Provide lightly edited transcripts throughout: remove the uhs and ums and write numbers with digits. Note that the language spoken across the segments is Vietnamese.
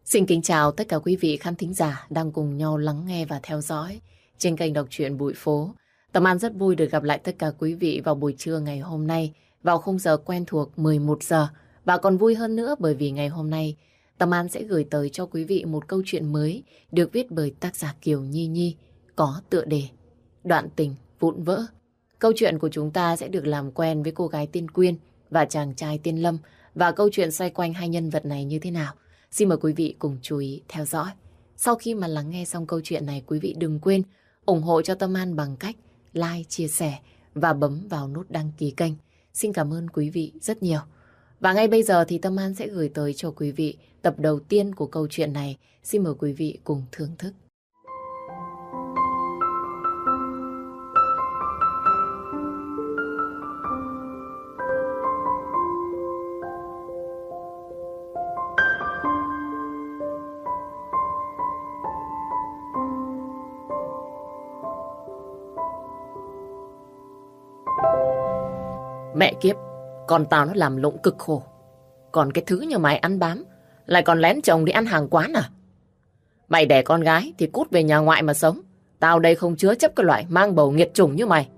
Xin kính chào tất cả quý vị khán thính giả đang cùng nhau lắng nghe và theo dõi trên kênh đọc truyện Bụi Phố. Tâm An rất vui được gặp lại tất cả quý vị vào buổi trưa ngày hôm nay vào khung giờ quen thuộc 11 giờ. Và còn vui hơn nữa bởi vì ngày hôm nay Tâm An sẽ gửi tới cho quý vị một câu chuyện mới được viết bởi tác giả Kiều Nhi Nhi có tựa đề Đoạn tình vụn vỡ. Câu chuyện của chúng ta sẽ được làm quen với cô gái tên Quyên và chàng trai tên Lâm, và câu chuyện xoay quanh hai nhân vật này như thế nào. Xin mời quý vị cùng chú ý theo dõi. Sau khi mà lắng nghe xong câu chuyện này, quý vị đừng quên ủng hộ cho Tâm An bằng cách like, chia sẻ và bấm vào nút đăng ký kênh. Xin cảm ơn quý vị rất nhiều. Và ngay bây giờ thì Tâm An sẽ gửi tới cho quý vị tập đầu tiên của câu chuyện này. Xin mời quý vị cùng thưởng thức. Mẹ kiếp, con tao nó làm lụng cực khổ. Còn cái thứ như mày ăn bám, lại còn lén chồng đi ăn hàng quán à? Mày đẻ con gái thì cút về nhà ngoại mà sống. Tao đây không chứa chấp cái loại mang bầu nghiệt chủng như mày.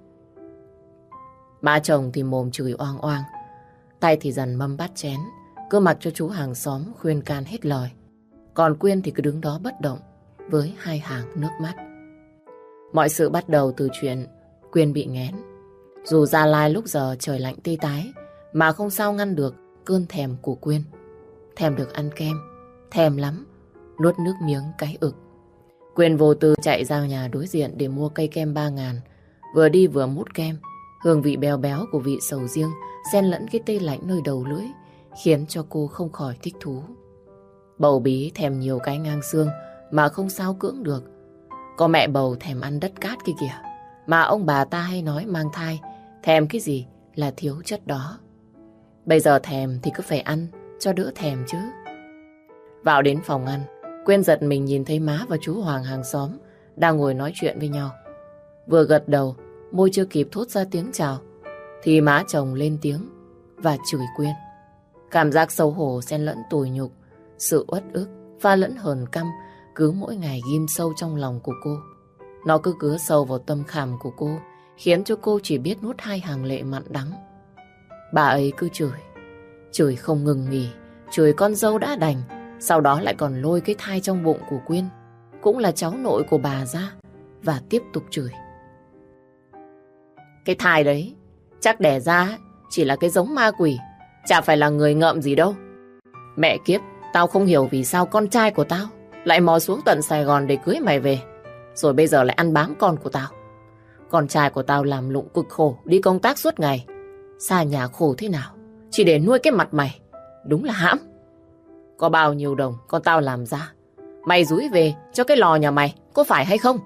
Má chồng thì mồm chửi oang oang, tay thì dần mâm bát chén, cứ mặc cho chú hàng xóm khuyên can hết lời. Còn Quyên thì cứ đứng đó bất động với hai hàng nước mắt. Mọi sự bắt đầu từ chuyện Quyên bị nghén. Dù Gia Lai lúc giờ trời lạnh tê tái mà không sao ngăn được cơn thèm của Quyên. Thèm được ăn kem, thèm lắm, nuốt nước miếng cái ực. Quyên vô tư chạy ra nhà đối diện để mua cây kem 3.000. Vừa đi vừa mút kem, hương vị béo béo của vị sầu riêng xen lẫn cái tê lạnh nơi đầu lưỡi khiến cho cô không khỏi thích thú. Bầu bí thèm nhiều cái ngang xương mà không sao cưỡng được. Có mẹ bầu thèm ăn đất cát kia kìa, mà ông bà ta hay nói mang thai thèm cái gì là thiếu chất đó. Bây giờ thèm thì cứ phải ăn cho đỡ thèm chứ. Vào đến phòng ăn, Quyên giật mình nhìn thấy má và chú Hoàng hàng xóm đang ngồi nói chuyện với nhau. Vừa gật đầu, môi chưa kịp thốt ra tiếng chào thì má chồng lên tiếng và chửi Quyên. Cảm giác xấu hổ xen lẫn tủi nhục, sự uất ức pha lẫn hờn căm cứ mỗi ngày ghim sâu trong lòng của cô. Nó cứ cứa sâu vào tâm khảm của cô, khiến cho cô chỉ biết nuốt hai hàng lệ mặn đắng. Bà ấy cứ chửi không ngừng nghỉ, chửi con dâu đã đành, sau đó lại còn lôi cái thai trong bụng của Quyên, cũng là cháu nội của bà ra, và tiếp tục chửi. Cái thai đấy, chắc đẻ ra chỉ là cái giống ma quỷ, chả phải là người ngợm gì đâu. Mẹ kiếp, tao không hiểu vì sao con trai của tao lại mò xuống tận Sài Gòn để cưới mày về, rồi bây giờ lại ăn bám con của tao. Con trai của tao làm lụng cực khổ, đi công tác suốt ngày, xa nhà khổ thế nào, chỉ để nuôi cái mặt mày. Đúng là hãm. Có bao nhiêu đồng con tao làm ra, mày dúi về cho cái lò nhà mày, có phải hay không?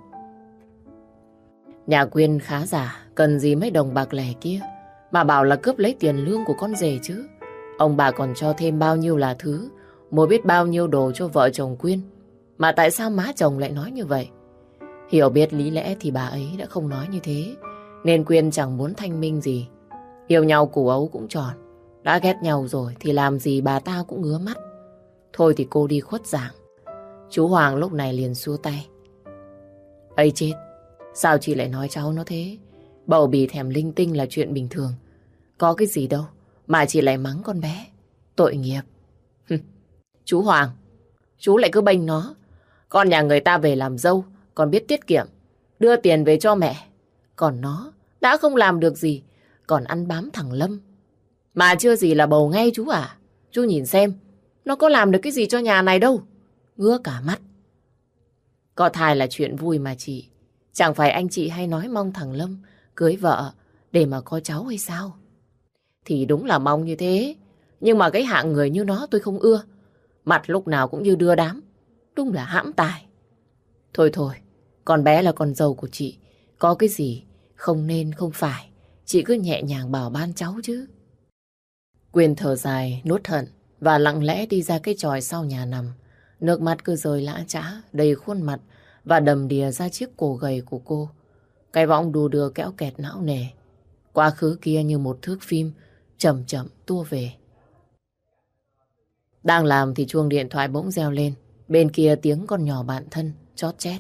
Nhà Quyên khá giả, cần gì mấy đồng bạc lẻ kia mà bảo là cướp lấy tiền lương của con rể chứ. Ông bà còn cho thêm bao nhiêu là thứ, mua biết bao nhiêu đồ cho vợ chồng Quyên. Mà tại sao má chồng lại nói như vậy? Hiểu biết lý lẽ thì bà ấy đã không nói như thế, nên Quyên chẳng muốn thanh minh gì. Yêu nhau củ ấu cũng tròn, đã ghét nhau rồi thì làm gì bà ta cũng ngứa mắt. Thôi thì cô đi khuất dạng. Chú Hoàng lúc này liền xua tay. Ây chết, sao chị lại nói cháu nó thế? Bầu bì thèm linh tinh là chuyện bình thường, có cái gì đâu mà chị lại mắng con bé. Tội nghiệp. Chú Hoàng, chú lại cứ bênh nó. Con nhà người ta về làm dâu còn biết tiết kiệm, đưa tiền về cho mẹ. Còn nó đã không làm được gì, còn ăn bám thằng Lâm. Mà chưa gì là bầu ngay chú à. Chú nhìn xem, nó có làm được cái gì cho nhà này đâu. Ngứa cả mắt. Có thai là chuyện vui mà chị. Chẳng phải anh chị hay nói mong thằng Lâm cưới vợ để mà có cháu hay sao? Thì đúng là mong như thế, nhưng mà cái hạng người như nó tôi không ưa. Mặt lúc nào cũng như đưa đám, đúng là hãm tài. Thôi thôi, con bé là con dâu của chị, có cái gì không nên không phải, chị cứ nhẹ nhàng bảo ban cháu chứ. Quyên thở dài, nuốt hận và lặng lẽ đi ra cái chòi sau nhà nằm. Nước mắt cứ rơi lã chã đầy khuôn mặt và đầm đìa ra chiếc cổ gầy của cô. Cái võng đù đưa kéo kẹt não nề. Quá khứ kia như một thước phim chậm chậm tua về. Đang làm thì chuông điện thoại bỗng reo lên. Bên kia tiếng con nhỏ bạn thân chót chét.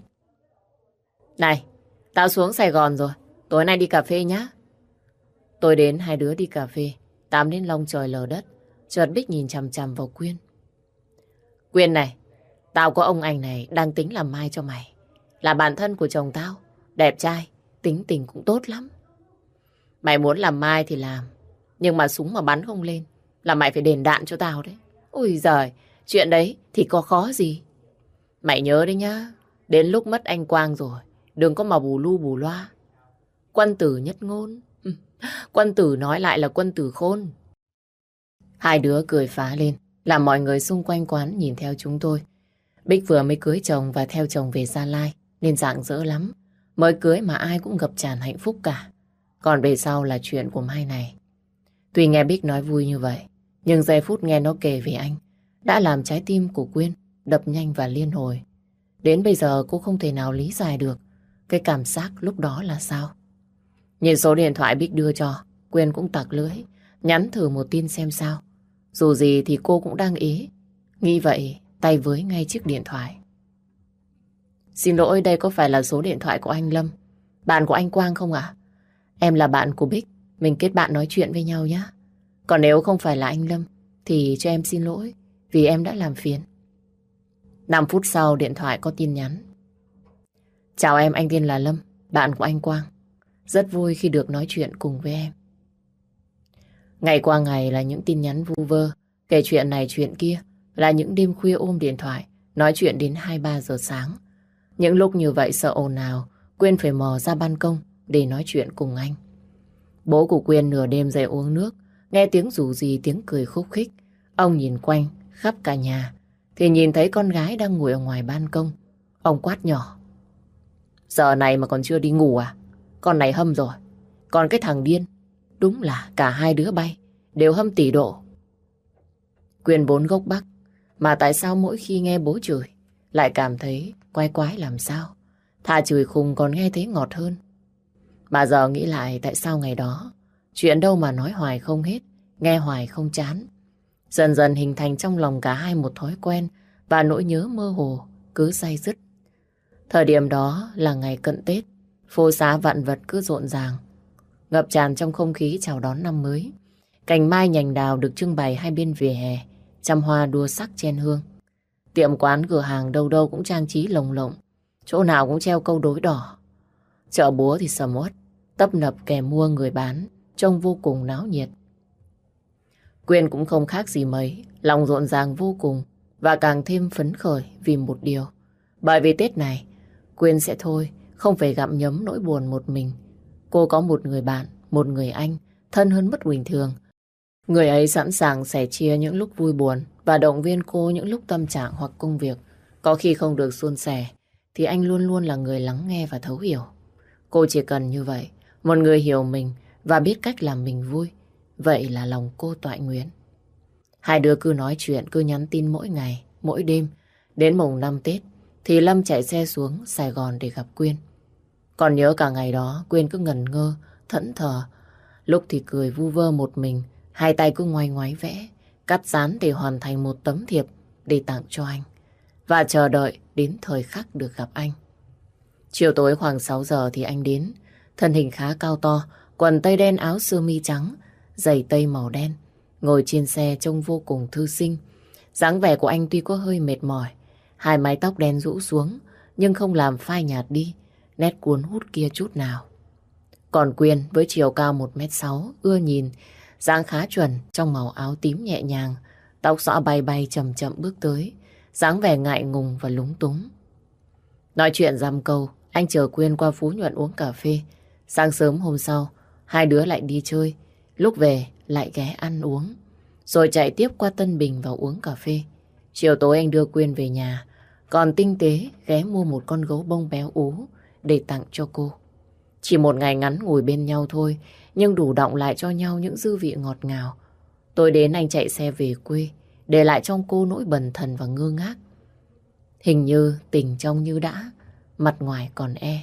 Này, tao xuống Sài Gòn rồi. Tối nay đi cà phê nhá. Tôi đến hai đứa đi cà phê. Tám đến long trời lở đất. Chợt Bích nhìn chằm chằm vào Quyên. Quyên này, tao có ông anh này đang tính làm mai cho mày. Là bạn thân của chồng tao. Đẹp trai, tính tình cũng tốt lắm. Mày muốn làm mai thì làm. Nhưng mà súng mà bắn không lên là mày phải đền đạn cho tao đấy. Ôi giời, chuyện đấy thì có khó gì. Mày nhớ đấy nhá. Đến lúc mất anh Quang rồi, đừng có mà bù lu bù loa. Quân tử nhất ngôn. Quân tử nói lại là quân tử khôn. Hai đứa cười phá lên, làm mọi người xung quanh quán nhìn theo chúng tôi. Bích vừa mới cưới chồng và theo chồng về Gia Lai, nên rạng rỡ lắm. Mới cưới mà ai cũng ngập tràn hạnh phúc cả. Còn về sau là chuyện của Mai này. Tuy nghe Bích nói vui như vậy, nhưng giây phút nghe nó kể về anh đã làm trái tim của Quyên đập nhanh và liên hồi. Đến bây giờ cô không thể nào lý giải được cái cảm giác lúc đó là sao. Nhìn số điện thoại Bích đưa cho, Quyên cũng tặc lưỡi, nhắn thử một tin xem sao. Dù gì thì cô cũng đang ý. Nghĩ vậy, tay với ngay chiếc điện thoại. Xin lỗi, đây có phải là số điện thoại của anh Lâm, bạn của anh Quang không ạ? Em là bạn của Bích, mình kết bạn nói chuyện với nhau nhé. Còn nếu không phải là anh Lâm, thì cho em xin lỗi, vì em đã làm phiền. 5 phút sau, điện thoại có tin nhắn. Chào em, anh tên là Lâm, bạn của anh Quang. Rất vui khi được nói chuyện cùng với em. Ngày qua ngày là những tin nhắn vu vơ, kể chuyện này chuyện kia, là những đêm khuya ôm điện thoại, nói chuyện đến 2-3 giờ sáng. Những lúc như vậy sợ ồn ào, Quyên phải mò ra ban công để nói chuyện cùng anh. Bố của Quyên nửa đêm dậy uống nước, nghe tiếng rủ rì, tiếng cười khúc khích. Ông nhìn quanh, khắp cả nhà, thì nhìn thấy con gái đang ngồi ở ngoài ban công. Ông quát nhỏ. Giờ này mà còn chưa đi ngủ à? Con này hâm rồi. Còn cái thằng điên, đúng là cả hai đứa bay, đều hâm tỷ độ. Quyên vốn gốc Bắc, mà tại sao mỗi khi nghe bố chửi, lại cảm thấy quái quái làm sao? Thà chửi khùng còn nghe thấy ngọt hơn. Mà giờ nghĩ lại tại sao ngày đó, chuyện đâu mà nói hoài không hết, nghe hoài không chán. Dần dần hình thành trong lòng cả hai một thói quen và nỗi nhớ mơ hồ cứ day dứt. Thời điểm đó là ngày cận Tết, phố xá vạn vật cứ rộn ràng, ngập tràn trong không khí chào đón năm mới. Cành mai nhành đào được trưng bày hai bên vỉa hè, trăm hoa đua sắc chen hương. Tiệm quán cửa hàng đâu đâu cũng trang trí lồng lộng, chỗ nào cũng treo câu đối đỏ. Chợ búa thì sầm uất, tấp nập kẻ mua người bán, trông vô cùng náo nhiệt. Quyên cũng không khác gì mấy, lòng rộn ràng vô cùng và càng thêm phấn khởi vì một điều. Bởi vì Tết này, Quyên sẽ thôi, không phải gặm nhấm nỗi buồn một mình. Cô có một người bạn, một người anh, thân hơn mức bình thường. Người ấy sẵn sàng sẻ chia những lúc vui buồn và động viên cô những lúc tâm trạng hoặc công việc. Có khi không được suôn sẻ, thì anh luôn luôn là người lắng nghe và thấu hiểu. Cô chỉ cần như vậy, một người hiểu mình và biết cách làm mình vui. Vậy là lòng cô toại nguyện. Hai đứa cứ nói chuyện, cứ nhắn tin mỗi ngày, mỗi đêm. Đến mùng 5 Tết thì Lâm chạy xe xuống Sài Gòn để gặp Quyên. Còn nhớ cả ngày đó, Quyên cứ ngẩn ngơ, thẫn thờ. Lúc thì cười vu vơ một mình, hai tay cứ ngoáy ngoáy vẽ, cắt dán để hoàn thành một tấm thiệp để tặng cho anh. Và chờ đợi đến thời khắc được gặp anh. Chiều tối khoảng 6 giờ thì anh đến. Thân hình khá cao to, quần tây đen, áo sơ mi trắng, giày tây màu đen. Ngồi trên xe trông vô cùng thư sinh. Dáng vẻ của anh tuy có hơi mệt mỏi, hai mái tóc đen rũ xuống, nhưng không làm phai nhạt đi nét cuốn hút kia chút nào. Còn Quyên với chiều cao 1m6, ưa nhìn, dáng khá chuẩn trong màu áo tím nhẹ nhàng, tóc xõa bay bay chậm chậm bước tới, dáng vẻ ngại ngùng và lúng túng. Nói chuyện dăm câu, anh chờ Quyên qua Phú Nhuận uống cà phê. Sáng sớm hôm sau, hai đứa lại đi chơi, lúc về lại ghé ăn uống, rồi chạy tiếp qua Tân Bình vào uống cà phê. Chiều tối anh đưa Quyên về nhà, còn tinh tế ghé mua một con gấu bông béo ú để tặng cho cô. Chỉ một ngày ngắn ngủi bên nhau thôi, nhưng đủ đọng lại cho nhau những dư vị ngọt ngào. Tối đến anh chạy xe về quê, để lại trong cô nỗi bần thần và ngơ ngác. Hình như tình trong như đã, mặt ngoài còn e.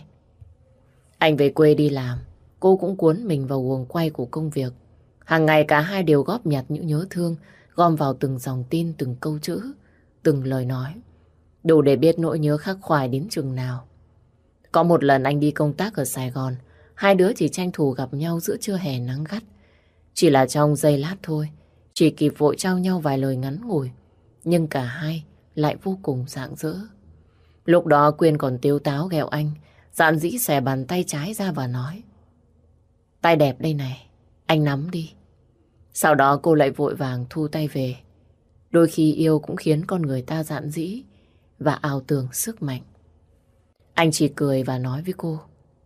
Anh về quê đi làm, cô cũng cuốn mình vào guồng quay của công việc. Hàng ngày cả hai đều góp nhặt những nhớ thương, gom vào từng dòng tin, từng câu chữ, từng lời nói. đủ để biết nỗi nhớ khắc khoải đến chừng nào. Có một lần anh đi công tác ở Sài Gòn, hai đứa chỉ tranh thủ gặp nhau giữa trưa hè nắng gắt. Chỉ là trong giây lát thôi, chỉ kịp vội trao nhau vài lời ngắn ngủi, nhưng cả hai lại vô cùng rạng rỡ. Lúc đó Quyên còn tếu táo ghẹo anh, dạn dĩ xẻ bàn tay trái ra và nói: tay đẹp đây này, anh nắm đi. Sau đó cô lại vội vàng thu tay về. Đôi khi yêu cũng khiến con người ta dạn dĩ và ảo tưởng sức mạnh. Anh chỉ cười và nói với cô: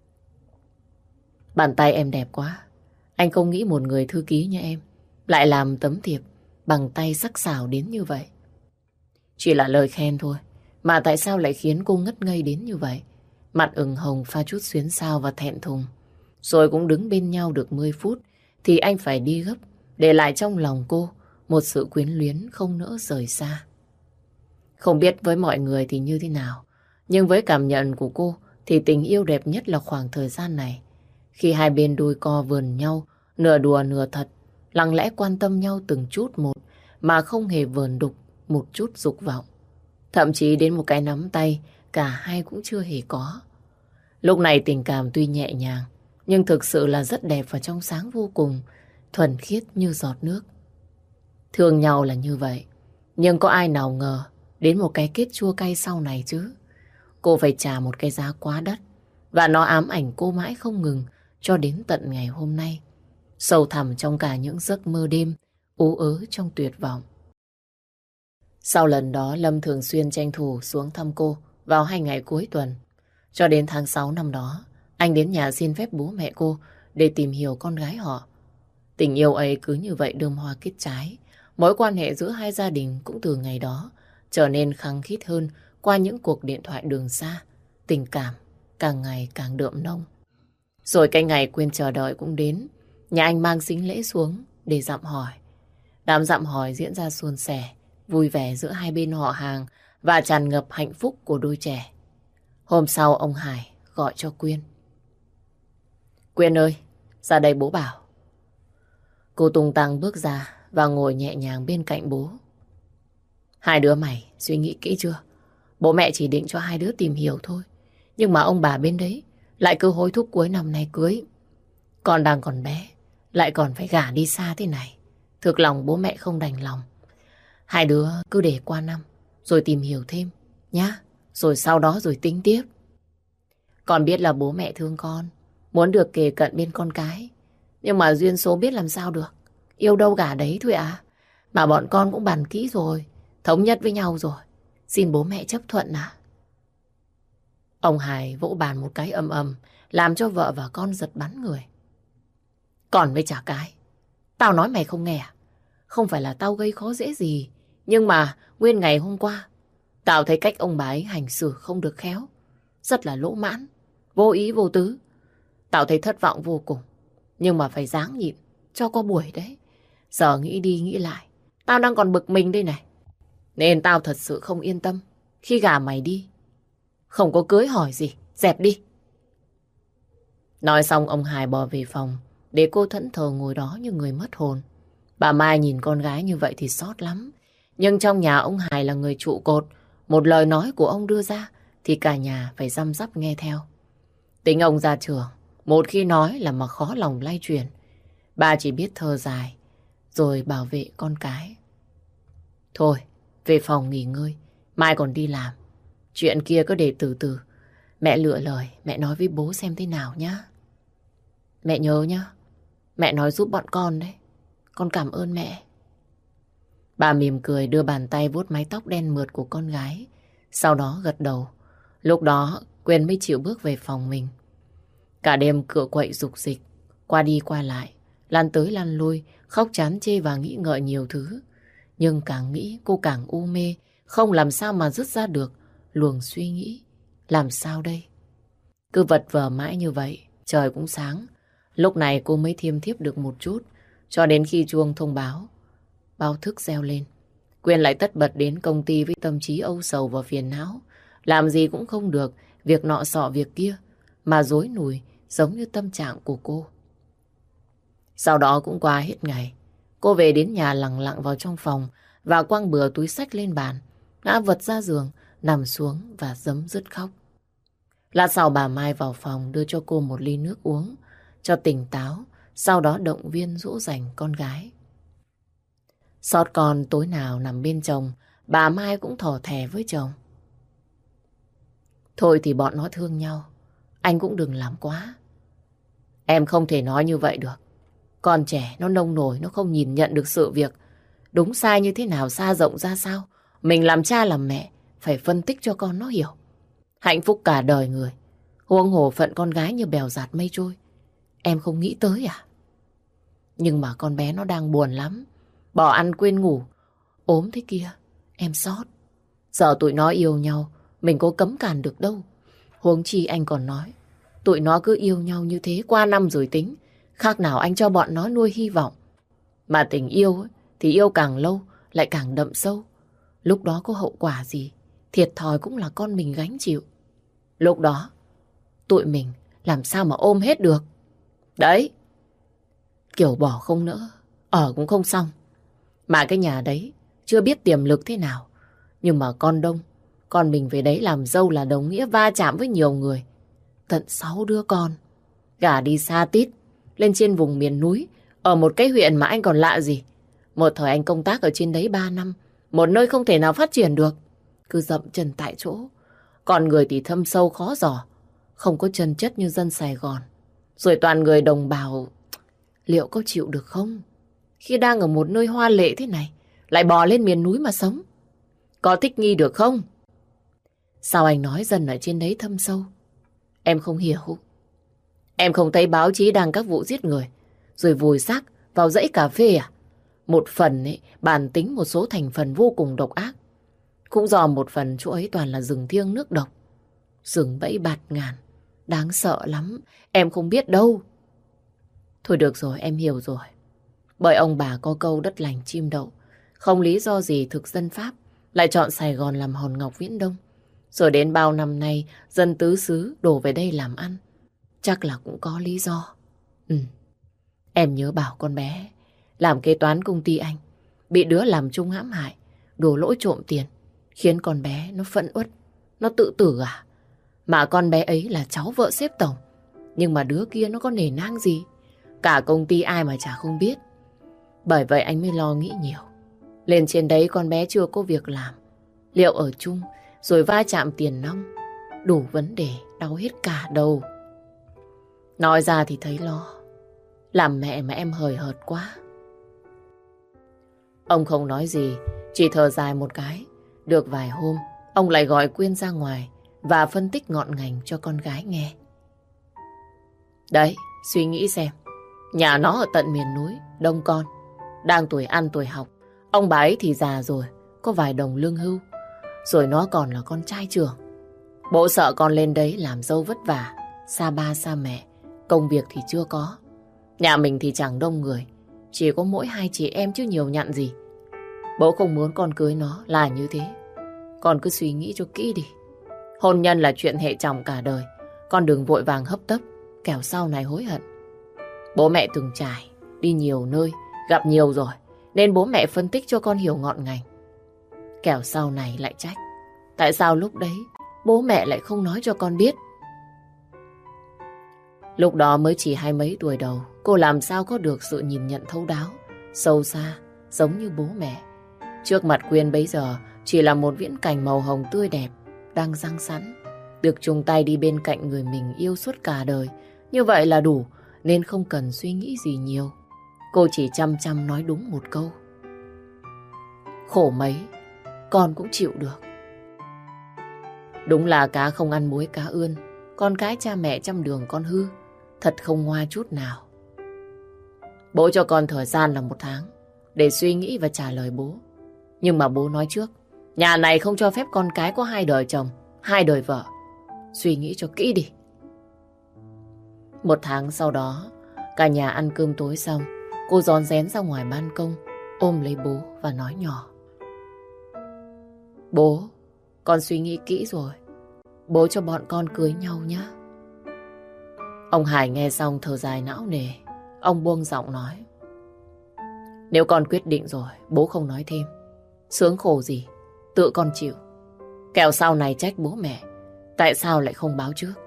bàn tay em đẹp quá. Anh không nghĩ một người thư ký như em lại làm tấm thiệp bằng tay sắc sảo đến như vậy. Chỉ là lời khen thôi, mà tại sao lại khiến cô ngất ngây đến như vậy? Mặt ửng hồng pha chút xuyến xao và thẹn thùng. Rồi cũng đứng bên nhau được 10 phút thì anh phải đi gấp, để lại trong lòng cô một sự quyến luyến không nỡ rời xa. Không biết với mọi người thì như thế nào, nhưng với cảm nhận của cô thì tình yêu đẹp nhất là khoảng thời gian này. Khi hai bên đôi co vờn nhau, nửa đùa nửa thật, lặng lẽ quan tâm nhau từng chút một mà không hề vờn đục một chút dục vọng. Thậm chí đến một cái nắm tay cả hai cũng chưa hề có. Lúc này tình cảm tuy nhẹ nhàng nhưng thực sự là rất đẹp và trong sáng vô cùng, thuần khiết như giọt nước. Thương nhau là như vậy, nhưng có ai nào ngờ đến một cái kết chua cay sau này chứ. Cô phải trả một cái giá quá đắt và nó ám ảnh cô mãi không ngừng cho đến tận ngày hôm nay, sâu thẳm trong cả những giấc mơ đêm, ú ớ trong tuyệt vọng. Sau lần đó Lâm thường xuyên tranh thủ xuống thăm cô vào 2 ngày cuối tuần. Cho đến tháng 6 năm đó, anh đến nhà xin phép bố mẹ cô để tìm hiểu con gái họ. Tình yêu ấy cứ như vậy đơm hoa kết trái. Mối quan hệ giữa hai gia đình cũng từ ngày đó trở nên khăng khít hơn qua những cuộc điện thoại đường xa. Tình cảm càng ngày càng đượm nông. Rồi cái ngày Quyên chờ đợi cũng đến. Nhà anh mang sính lễ xuống để dặm hỏi. Đám dặm hỏi diễn ra suôn sẻ, vui vẻ giữa hai bên họ hàng và tràn ngập hạnh phúc của đôi trẻ. Hôm sau ông Hải gọi cho Quyên. Quyên ơi, ra đây bố bảo. Cô tung tăng bước ra và ngồi nhẹ nhàng bên cạnh bố. Hai đứa mày suy nghĩ kỹ chưa? Bố mẹ chỉ định cho hai đứa tìm hiểu thôi, nhưng mà ông bà bên đấy lại cứ hối thúc cuối năm nay cưới. Con đang còn bé, lại còn phải gả đi xa thế này. Thực lòng bố mẹ không đành lòng. Hai đứa cứ để qua năm rồi tìm hiểu thêm nhá. Rồi sau đó rồi tính tiếp. Con biết là bố mẹ thương con, muốn được kề cận bên con cái. Nhưng mà duyên số biết làm sao được. Yêu đâu gả đấy thôi à. Mà bọn con cũng bàn kỹ rồi, thống nhất với nhau rồi. Xin bố mẹ chấp thuận à. Ông Hải vỗ bàn một cái ầm ầm, làm cho vợ và con giật bắn người. Còn với chả cái, tao nói mày không nghe à? Không phải là tao gây khó dễ gì, nhưng mà nguyên ngày hôm qua tao thấy cách ông bà ấy hành xử không được khéo, rất là lỗ mãn, vô ý vô tứ. Tao thấy thất vọng vô cùng, nhưng mà phải ráng nhịn cho qua buổi đấy. Giờ nghĩ đi nghĩ lại, tao đang còn bực mình đây này. Nên tao thật sự không yên tâm khi gả mày đi. Không có cưới hỏi gì, dẹp đi. Nói xong ông Hải bỏ về phòng, để cô thẫn thờ ngồi đó như người mất hồn. Bà Mai nhìn con gái như vậy thì xót lắm. Nhưng trong nhà ông Hải là người trụ cột, một lời nói của ông đưa ra thì cả nhà phải răm rắp nghe theo. Tính ông ra trường, một khi nói là mà khó lòng lay chuyển. Bà chỉ biết thở dài rồi bảo vệ con cái. Thôi, về phòng nghỉ ngơi, mai còn đi làm. Chuyện kia cứ để từ từ. Mẹ lựa lời, mẹ nói với bố xem thế nào nhá. Mẹ nhớ nhá, mẹ nói giúp bọn con đấy. Con cảm ơn mẹ. Bà mỉm cười đưa bàn tay vuốt mái tóc đen mượt của con gái. Sau đó gật đầu. Lúc đó Quyên mới chịu bước về phòng mình. Cả đêm cựa quậy rục rịch, qua đi qua lại, lăn tới lăn lui, khóc chán chê và nghĩ ngợi nhiều thứ. Nhưng càng nghĩ cô càng u mê, không làm sao mà dứt ra được luồng suy nghĩ. Làm sao đây? Cứ vật vờ mãi như vậy, trời cũng sáng. Lúc này cô mới thiêm thiếp được một chút, cho đến khi chuông thông báo thức reo lên. Quyên lại tất bật đến công ty với tâm trí âu sầu và phiền não. Làm gì cũng không được, việc nọ xọ việc kia, mà rối nùi giống như tâm trạng của cô. Sau đó cũng qua hết ngày. Cô về đến nhà lặng lặng vào trong phòng và quăng bừa túi xách lên bàn, ngã vật ra giường, nằm xuống và giấm dứt khóc. Lát sau bà Mai vào phòng đưa cho cô một ly nước uống cho tỉnh táo, sau đó động viên dỗ dành con gái. Xót con tối nào nằm bên chồng, bà Mai cũng thỏ thẻ với chồng. Thôi thì bọn nó thương nhau, anh cũng đừng làm quá. Em không thể nói như vậy được. Con trẻ nó nông nổi, nó không nhìn nhận được sự việc đúng sai như thế nào, xa rộng ra sao. Mình làm cha làm mẹ phải phân tích cho con nó hiểu. Hạnh phúc cả đời người, huống hồ phận con gái như bèo dạt mây trôi. Em không nghĩ tới à? Nhưng mà con bé nó đang buồn lắm, bỏ ăn quên ngủ, ốm thế kia, em xót. Giờ tụi nó yêu nhau, mình có cấm cản được đâu. Huống chi anh còn nói, tụi nó cứ yêu nhau như thế qua năm rồi tính. Khác nào anh cho bọn nó nuôi hy vọng. Mà tình yêu ấy, thì yêu càng lâu lại càng đậm sâu. Lúc đó có hậu quả gì, thiệt thòi cũng là con mình gánh chịu. Lúc đó tụi mình làm sao mà ôm hết được. Đấy, kiểu bỏ không nỡ, ở cũng không xong. Mà cái nhà đấy chưa biết tiềm lực thế nào. Nhưng mà con Đông, con mình về đấy làm dâu là đồng nghĩa va chạm với nhiều người. Tận 6 đứa con, gả đi xa tít, lên trên vùng miền núi, ở một cái huyện mà anh còn lạ gì. Một thời anh công tác ở trên đấy 3 năm, một nơi không thể nào phát triển được. Cứ dậm chân tại chỗ. Còn người thì thâm sâu khó dò, không có chân chất như dân Sài Gòn. Rồi toàn người đồng bào, liệu có chịu được không? Khi đang ở một nơi hoa lệ thế này, lại bò lên miền núi mà sống. Có thích nghi được không? Sao anh nói dân ở trên đấy thâm sâu? Em không hiểu. Em không thấy báo chí đăng các vụ giết người, rồi vùi xác vào dãy cà phê à? Một phần ấy, bản tính một số thành phần vô cùng độc ác. Cũng do một phần chỗ ấy toàn là rừng thiêng nước độc. Rừng bẫy bạt ngàn, đáng sợ lắm, em không biết đâu. Thôi được rồi, em hiểu rồi. Bởi ông bà có câu đất lành chim đậu, không lý do gì thực dân Pháp lại chọn Sài Gòn làm hòn ngọc viễn đông. Rồi đến bao năm nay, dân tứ xứ đổ về đây làm ăn. Chắc là cũng có lý do. Em nhớ bảo con bé làm kế toán công ty anh, bị đứa làm chung hãm hại, đổ lỗi trộm tiền, khiến con bé nó phẫn uất, nó tự tử à? Mà con bé ấy là cháu vợ sếp tổng, nhưng mà đứa kia nó có nể nang gì? Cả công ty ai mà chả không biết. Bởi vậy anh mới lo nghĩ nhiều. Lên trên đấy con bé chưa có việc làm, liệu ở chung rồi va chạm tiền nong, đủ vấn đề, đau hết cả đầu. Nói ra thì thấy lo. Làm mẹ mà em hời hợt quá. Ông không nói gì, chỉ thở dài một cái. Được vài hôm, ông lại gọi Quyên ra ngoài và phân tích ngọn ngành cho con gái nghe. Đấy, suy nghĩ xem. Nhà nó ở tận miền núi, đông con, đang tuổi ăn tuổi học. Ông bà ấy thì già rồi, có vài đồng lương hưu. Rồi nó còn là con trai trưởng. Bố sợ con lên đấy làm dâu vất vả, xa ba xa mẹ, công việc thì chưa có. Nhà mình thì chẳng đông người, chỉ có mỗi 2 chị em chứ nhiều nhặn gì. Bố không muốn con cưới nó là như thế. Con cứ suy nghĩ cho kỹ đi. Hôn nhân là chuyện hệ trọng cả đời. Con đừng vội vàng hấp tấp, kẻo sau này hối hận. Bố mẹ từng trải, đi nhiều nơi, gặp nhiều rồi, nên bố mẹ phân tích cho con hiểu ngọn ngành. Kẻo sau này lại trách, tại sao lúc đấy bố mẹ lại không nói cho con biết. Lúc đó mới chỉ 20 mấy tuổi đầu, cô làm sao có được sự nhìn nhận thấu đáo, sâu xa, giống như bố mẹ. Trước mặt Quyên bấy giờ chỉ là một viễn cảnh màu hồng tươi đẹp, đang giăng sẵn. Được chung tay đi bên cạnh người mình yêu suốt cả đời, như vậy là đủ, nên không cần suy nghĩ gì nhiều. Cô chỉ chăm chăm nói đúng một câu. Khổ mấy, con cũng chịu được. Đúng là cá không ăn muối cá ươn, con cái cha mẹ trăm đường con hư, thật không ngoa chút nào. Bố cho con thời gian là 1 tháng để suy nghĩ và trả lời bố. Nhưng mà bố nói trước, nhà này không cho phép con cái có 2 đời chồng, 2 đời vợ. Suy nghĩ cho kỹ đi. 1 tháng sau đó, cả nhà ăn cơm tối xong, cô rón rén ra ngoài ban công, ôm lấy bố và nói nhỏ. Bố, con suy nghĩ kỹ rồi. Bố cho bọn con cưới nhau nhé. Ông Hải nghe xong thở dài não nề. Ông buông giọng nói. Nếu con quyết định rồi, bố không nói thêm. Sướng khổ gì, tự con chịu. Kẻo sau này trách bố mẹ. Tại sao lại không báo trước?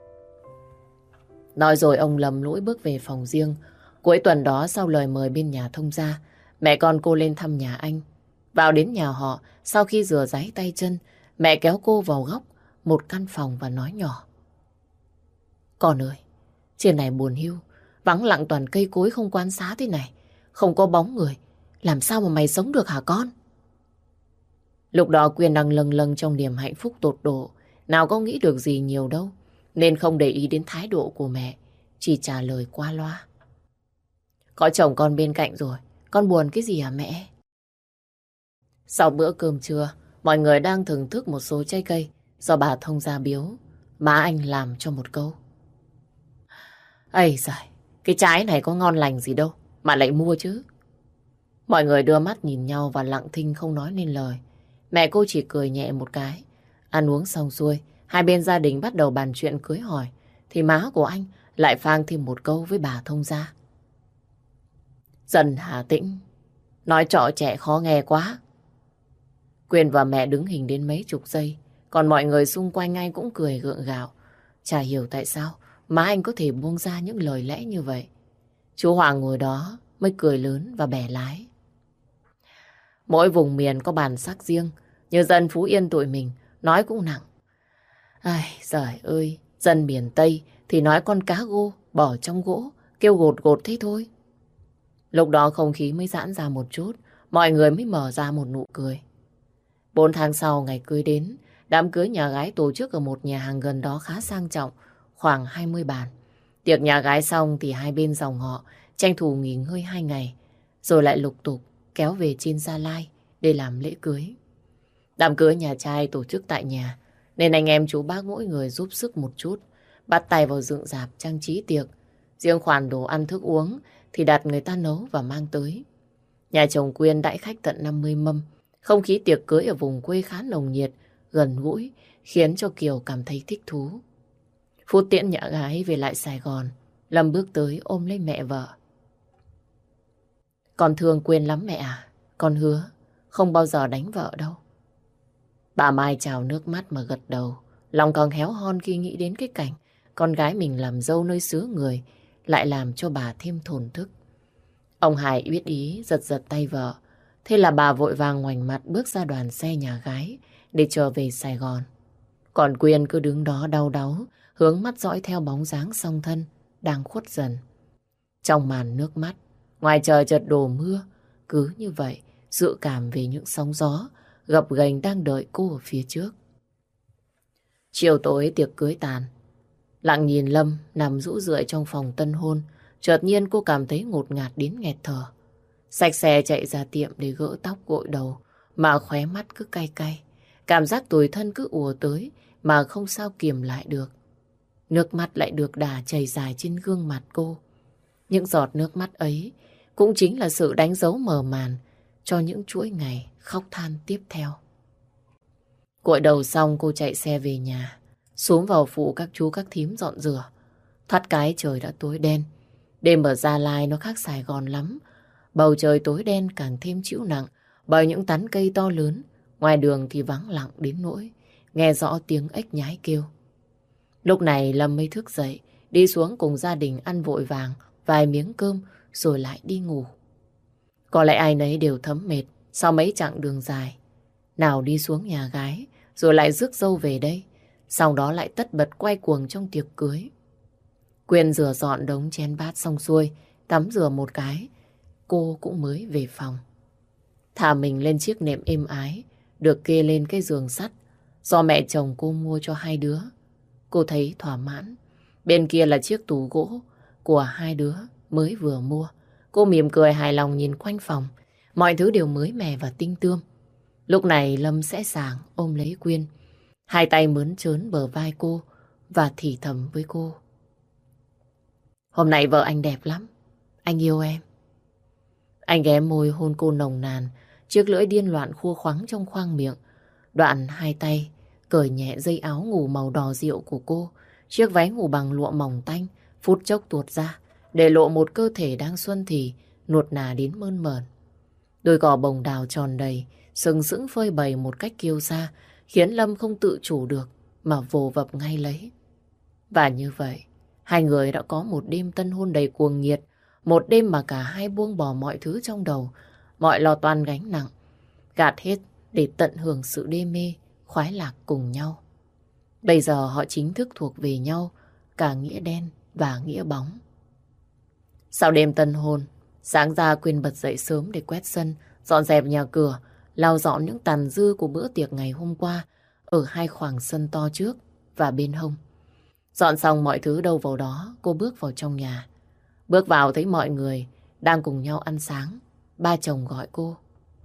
Nói rồi ông lầm lũi bước về phòng riêng. Cuối tuần đó sau lời mời bên nhà thông gia, mẹ con cô lên thăm nhà anh. Vào đến nhà họ, sau khi rửa ráy tay chân, mẹ kéo cô vào góc một căn phòng và nói nhỏ. Con ơi, trên này buồn hiu, vắng lặng toàn cây cối không quan xá thế này. Không có bóng người, làm sao mà mày sống được hả con? Lúc đó Quyên đang lâng lâng trong niềm hạnh phúc tột độ, nào có nghĩ được gì nhiều đâu, nên không để ý đến thái độ của mẹ, chỉ trả lời qua loa. Có chồng con bên cạnh rồi, con buồn cái gì hả mẹ? Sau bữa cơm trưa, mọi người đang thưởng thức một số trái cây do bà thông gia biếu, má anh làm cho một câu. Ây giời, cái trái này có ngon lành gì đâu, mà lại mua chứ. Mọi người đưa mắt nhìn nhau và lặng thinh không nói nên lời. Mẹ cô chỉ cười nhẹ một cái. Ăn uống xong xuôi, hai bên gia đình bắt đầu bàn chuyện cưới hỏi, thì má của anh lại phang thêm một câu với bà thông gia. Dần Hà Tĩnh, nói trọ trẻ khó nghe quá. Quyên và mẹ đứng hình đến mấy chục giây, còn mọi người xung quanh anh cũng cười gượng gạo. Chả hiểu tại sao má anh có thể buông ra những lời lẽ như vậy. Chú Hoàng ngồi đó mới cười lớn và bẻ lái. Mỗi vùng miền có bản sắc riêng, như dân Phú Yên tụi mình nói cũng nặng. Ai, giời ơi, dân miền Tây thì nói con cá gô bỏ trong gỗ, kêu gột gột thế thôi. Lúc đó không khí mới giãn ra một chút, mọi người mới mở ra một nụ cười. 4 tháng sau ngày cưới đến, đám cưới nhà gái tổ chức ở một nhà hàng gần đó khá sang trọng, khoảng 20 bàn. Tiệc nhà gái xong thì hai bên dòng họ tranh thủ nghỉ ngơi 2 ngày, rồi lại lục tục kéo về trên Gia Lai để làm lễ cưới. Đám cưới nhà trai tổ chức tại nhà, nên anh em chú bác mỗi người giúp sức một chút, bắt tay vào dựng rạp trang trí tiệc. Riêng khoản đồ ăn thức uống thì đặt người ta nấu và mang tới. Nhà chồng Quyên đãi khách tận 50 mâm. Không khí tiệc cưới ở vùng quê khá nồng nhiệt, gần gũi, khiến cho Kiều cảm thấy thích thú. Phút tiễn nhà gái về lại Sài Gòn, Lâm bước tới ôm lấy mẹ vợ. Con thương Quyên lắm mẹ à, con hứa không bao giờ đánh vợ đâu. Bà Mai trào nước mắt mà gật đầu, lòng còn héo hon khi nghĩ đến cái cảnh con gái mình làm dâu nơi xứ người, lại làm cho bà thêm thổn thức. Ông Hải biết ý giật giật tay vợ, thế là bà vội vàng ngoảnh mặt bước ra đoàn xe nhà gái để trở về Sài Gòn. Còn Quyên cứ đứng đó đau đáu, hướng mắt dõi theo bóng dáng song thân đang khuất dần. Trong màn nước mắt, ngoài trời chợt đổ mưa, cứ như vậy dự cảm về những sóng gió gập ghềnh đang đợi cô ở phía trước. Chiều tối tiệc cưới tàn, lặng nhìn Lâm nằm rũ rượi trong phòng tân hôn, chợt nhiên cô cảm thấy ngột ngạt đến nghẹt thở. Xách xe chạy ra tiệm để gỡ tóc gội đầu, mà khóe mắt cứ cay cay. Cảm giác tủi thân cứ ùa tới mà không sao kiềm lại được. Nước mắt lại được đà chảy dài trên gương mặt cô. Những giọt nước mắt ấy cũng chính là sự đánh dấu mở màn cho những chuỗi ngày khóc than tiếp theo. Gội đầu xong cô chạy xe về nhà, xuống vào phụ các chú các thím dọn rửa. Thoát cái trời đã tối đen. Đêm ở Gia Lai nó khác Sài Gòn lắm. Bầu trời tối đen càng thêm trĩu nặng bởi những tán cây to lớn. Ngoài đường thì vắng lặng đến nỗi nghe rõ tiếng ếch nhái kêu. Lúc này Lâm mới thức dậy, đi xuống cùng gia đình ăn vội vàng vài miếng cơm rồi lại đi ngủ. Có lẽ ai nấy đều thấm mệt sau mấy chặng đường dài. Nào đi xuống nhà gái rồi lại rước dâu về đây, sau đó lại tất bật quay cuồng trong tiệc cưới. Quyên rửa dọn đống chén bát xong xuôi, tắm rửa một cái, cô cũng mới về phòng. Thả mình lên chiếc nệm êm ái, được kê lên cái giường sắt do mẹ chồng cô mua cho hai đứa. Cô thấy thỏa mãn. Bên kia là chiếc tủ gỗ của hai đứa mới vừa mua. Cô mỉm cười hài lòng nhìn quanh phòng. Mọi thứ đều mới mẻ và tinh tươm. Lúc này Lâm sẽ sảng ôm lấy Quyên. Hai tay mớn trớn bờ vai cô và thì thầm với cô. Hôm nay vợ anh đẹp lắm. Anh yêu em. Anh ghé môi hôn cô nồng nàn. Chiếc lưỡi điên loạn khua khoắng trong khoang miệng. Đoạn hai tay cởi nhẹ dây áo ngủ màu đỏ rượu của cô. Chiếc váy ngủ bằng lụa mỏng tanh phút chốc tuột ra, để lộ một cơ thể đang xuân thì nuột nà đến mơn mởn. Đôi cỏ bồng đào tròn đầy, sừng sững phơi bày một cách kiêu sa khiến Lâm không tự chủ được mà vồ vập ngay lấy. Và như vậy, hai người đã có một đêm tân hôn đầy cuồng nhiệt, một đêm mà cả hai buông bỏ mọi thứ trong đầu, mọi lo toan gánh nặng, gạt hết để tận hưởng sự đê mê, khoái lạc cùng nhau. Bây giờ họ chính thức thuộc về nhau, cả nghĩa đen và nghĩa bóng. Sau đêm tân hôn, sáng ra Quyên bật dậy sớm để quét sân, dọn dẹp nhà cửa, lau dọn những tàn dư của bữa tiệc ngày hôm qua ở hai khoảng sân to trước và bên hông. Dọn xong mọi thứ đâu vào đó, cô bước vào trong nhà. Bước vào thấy mọi người đang cùng nhau ăn sáng. Ba chồng gọi cô.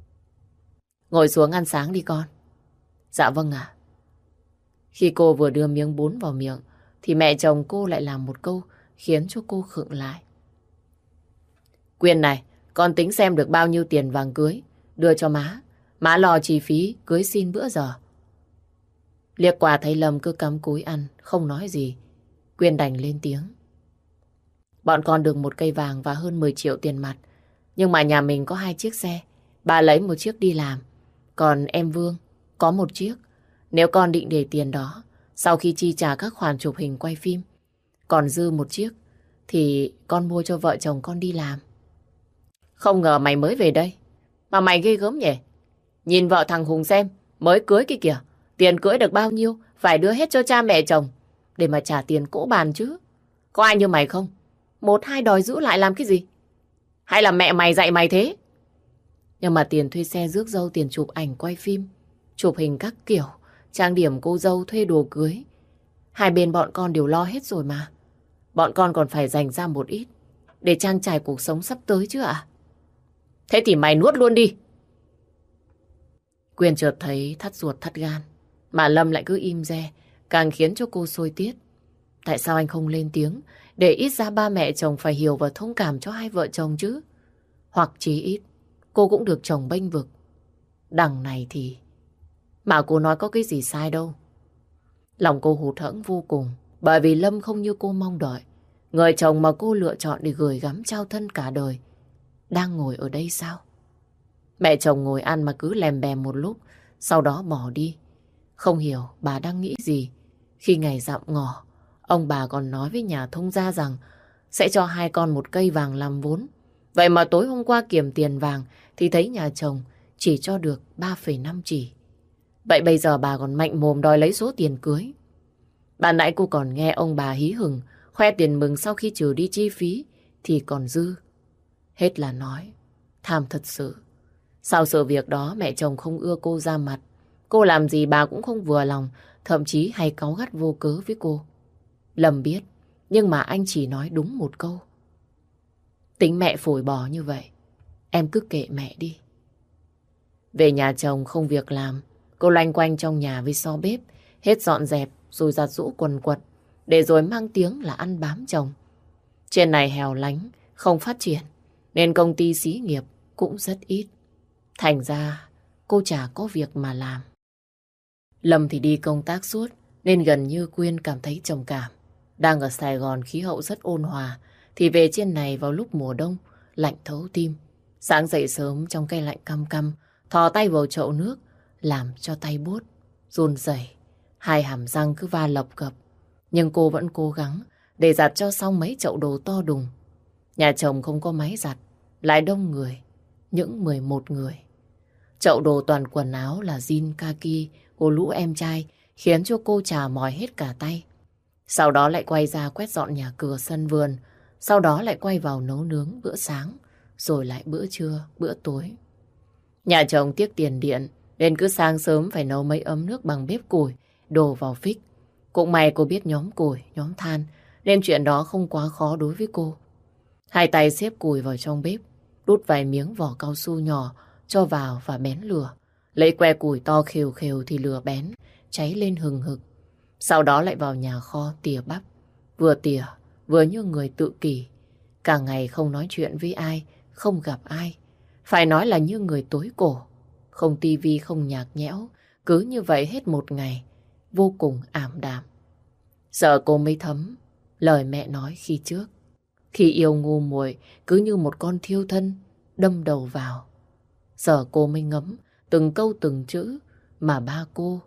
Ngồi xuống ăn sáng đi con. Dạ vâng ạ. Khi cô vừa đưa miếng bún vào miệng thì mẹ chồng cô lại làm một câu khiến cho cô khựng lại. Quyên này, con tính xem được bao nhiêu tiền vàng cưới đưa cho má. Má lo chi phí cưới xin bữa giờ. Liếc qua thấy Lâm cứ cắm cúi ăn, không nói gì. Quyên đành lên tiếng. Bọn con được một cây vàng và hơn 10 triệu tiền mặt. Nhưng mà nhà mình có 2 chiếc xe. Bà lấy một chiếc đi làm. Còn em Vương có một chiếc. Nếu con định để tiền đó, sau khi chi trả các khoản chụp hình quay phim, còn dư một chiếc, thì con mua cho vợ chồng con đi làm. Không ngờ mày mới về đây. Mà mày ghê gớm nhỉ. Nhìn vợ thằng Hùng xem, mới cưới kia kìa. Tiền cưới được bao nhiêu, phải đưa hết cho cha mẹ chồng, để mà trả tiền cỗ bàn chứ. Có ai như mày không? Một hai đòi giữ lại làm cái gì? Hay là mẹ mày dạy mày thế? Nhưng mà tiền thuê xe rước dâu, tiền chụp ảnh quay phim, chụp hình các kiểu, trang điểm cô dâu, thuê đồ cưới, hai bên bọn con đều lo hết rồi mà. Bọn con còn phải dành ra một ít để trang trải cuộc sống sắp tới chứ ạ? Thế thì mày nuốt luôn đi. Quyên chợt thấy thắt ruột thắt gan, mà Lâm lại cứ im re, càng khiến cho cô sôi tiết. Tại sao anh không lên tiếng, để ít ra ba mẹ chồng phải hiểu và thông cảm cho hai vợ chồng chứ? Hoặc chí ít, cô cũng được chồng bênh vực. Đằng này thì... Mà cô nói có cái gì sai đâu. Lòng cô hụt hẫng vô cùng, bởi vì Lâm không như cô mong đợi. Người chồng mà cô lựa chọn để gửi gắm trao thân cả đời đang ngồi ở đây sao? Mẹ chồng ngồi ăn mà cứ lèm bèm một lúc, sau đó bỏ đi. Không hiểu bà đang nghĩ gì. Khi ngày dạm ngọ, ông bà còn nói với nhà thông gia rằng sẽ cho hai con một cây vàng làm vốn. Vậy mà tối hôm qua kiểm tiền vàng thì thấy nhà chồng chỉ cho được 3,5 chỉ. Vậy bây giờ bà còn mạnh mồm đòi lấy số tiền cưới. Ban nãy cô còn nghe ông bà hí hửng khoe tiền mừng sau khi trừ đi chi phí thì còn dư. Hết là nói, tham thật sự. Sau sự việc đó mẹ chồng không ưa cô ra mặt. Cô làm gì bà cũng không vừa lòng, thậm chí hay cáu gắt vô cớ với cô. Lâm biết, nhưng mà anh chỉ nói đúng một câu. Tính mẹ phổi bò như vậy, em cứ kệ mẹ đi. Về nhà chồng không việc làm, cô loanh quanh trong nhà với xo bếp, hết dọn dẹp rồi giặt giũ quần quật, để rồi mang tiếng là ăn bám chồng. Trên này hẻo lánh, không phát triển, nên công ty xí nghiệp cũng rất ít. Thành ra cô chả có việc mà làm. Lâm thì đi công tác suốt, nên gần như Quyên cảm thấy trầm cảm. Đang ở Sài Gòn khí hậu rất ôn hòa, thì về trên này vào lúc mùa đông, lạnh thấu tim. Sáng dậy sớm trong cái lạnh căm căm, thò tay vào chậu nước, làm cho tay buốt, run rẩy, hai hàm răng cứ va lập cập. Nhưng cô vẫn cố gắng để giặt cho xong mấy chậu đồ to đùng. Nhà chồng không có máy giặt, lại đông người, những 11 người. Chậu đồ toàn quần áo là jean kaki của lũ em trai, khiến cho cô chà mỏi hết cả tay. Sau đó lại quay ra quét dọn nhà cửa sân vườn, sau đó lại quay vào nấu nướng bữa sáng, rồi lại bữa trưa, bữa tối. Nhà chồng tiếc tiền điện, nên cứ sáng sớm phải nấu mấy ấm nước bằng bếp củi, đổ vào phích. Cũng may cô biết nhóm củi, nhóm than, nên chuyện đó không quá khó đối với cô. Hai tay xếp củi vào trong bếp, đút vài miếng vỏ cao su nhỏ, cho vào và bén lửa. Lấy que củi to khều khều thì lửa bén, cháy lên hừng hực. Sau đó lại vào nhà kho tỉa bắp. Vừa tỉa, vừa như người tự kỷ. Cả ngày không nói chuyện với ai, không gặp ai. Phải nói là như người tối cổ. Không tivi, không nhạc nhẽo. Cứ như vậy hết một ngày, vô cùng ảm đạm. Giờ cô mới thấm lời mẹ nói khi trước. Khi yêu ngu muội cứ như một con thiêu thân đâm đầu vào. Giờ cô mới ngấm từng câu từng chữ mà ba cô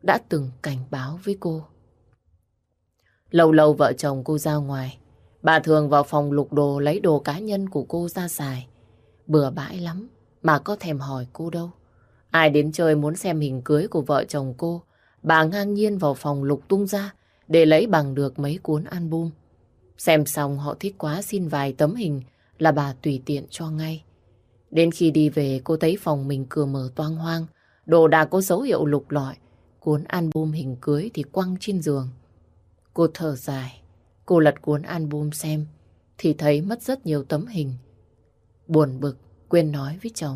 đã từng cảnh báo với cô. Lâu lâu vợ chồng cô ra ngoài, bà thường vào phòng lục đồ lấy đồ cá nhân của cô ra xài. Bừa bãi lắm, mà có thèm hỏi cô đâu. Ai đến chơi muốn xem hình cưới của vợ chồng cô, bà ngang nhiên vào phòng lục tung ra để lấy bằng được mấy cuốn album. Xem xong họ thích quá xin vài tấm hình là bà tùy tiện cho ngay. Đến khi đi về cô thấy phòng mình cửa mở toang hoang, đồ đạc có dấu hiệu lục lọi, cuốn album hình cưới thì quăng trên giường. Cô thở dài, cô lật cuốn album xem thì thấy mất rất nhiều tấm hình. Buồn bực, quên nói với chồng.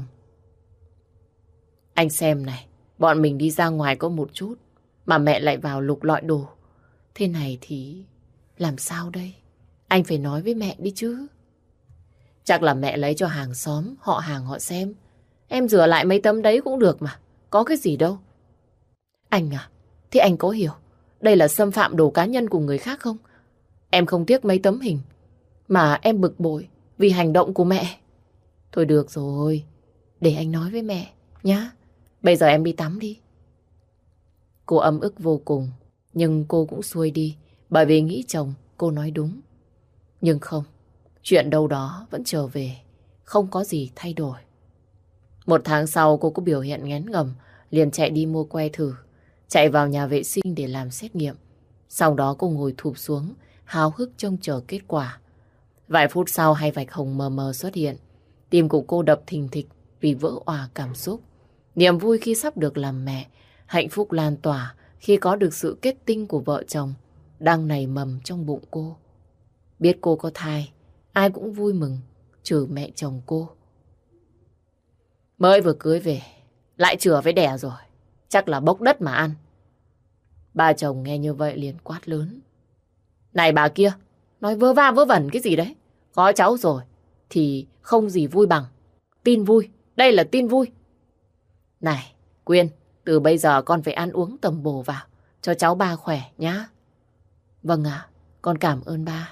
Anh xem này, bọn mình đi ra ngoài có một chút mà mẹ lại vào lục lọi đồ. Thế này thì làm sao đây? Anh phải nói với mẹ đi chứ. Chắc là mẹ lấy cho hàng xóm, họ hàng họ xem. Em rửa lại mấy tấm đấy cũng được mà. Có cái gì đâu. Anh à, thì anh có hiểu đây là xâm phạm đồ cá nhân của người khác không? Em không tiếc mấy tấm hình mà em bực bội vì hành động của mẹ. Thôi được rồi, để anh nói với mẹ nhá. Bây giờ em đi tắm đi. Cô ấm ức vô cùng, nhưng cô cũng xuôi đi bởi vì nghĩ chồng cô nói đúng. Nhưng không, chuyện đâu đó vẫn trở về, không có gì thay đổi. Một tháng sau cô có biểu hiện nghén ngầm, liền chạy đi mua que thử, chạy vào nhà vệ sinh để làm xét nghiệm. Sau đó cô ngồi thụp xuống, háo hức trông chờ kết quả. Vài phút sau hai vạch hồng mờ mờ xuất hiện. Tim của cô đập thình thịch vì vỡ òa cảm xúc. Niềm vui khi sắp được làm mẹ, hạnh phúc lan tỏa khi có được sự kết tinh của vợ chồng đang nảy mầm trong bụng cô. Biết cô có thai, ai cũng vui mừng, trừ mẹ chồng cô. Mới vừa cưới về, lại chửa với đẻ rồi. Chắc là bốc đất mà ăn. Ba chồng nghe như vậy liền quát lớn. Này bà kia, nói vớ va vớ vẩn cái gì đấy? Có cháu rồi, thì không gì vui bằng. Tin vui, đây là tin vui. Này, Quyên, từ bây giờ con phải ăn uống tầm bổ vào, cho cháu ba khỏe nhá. Vâng ạ, con cảm ơn ba.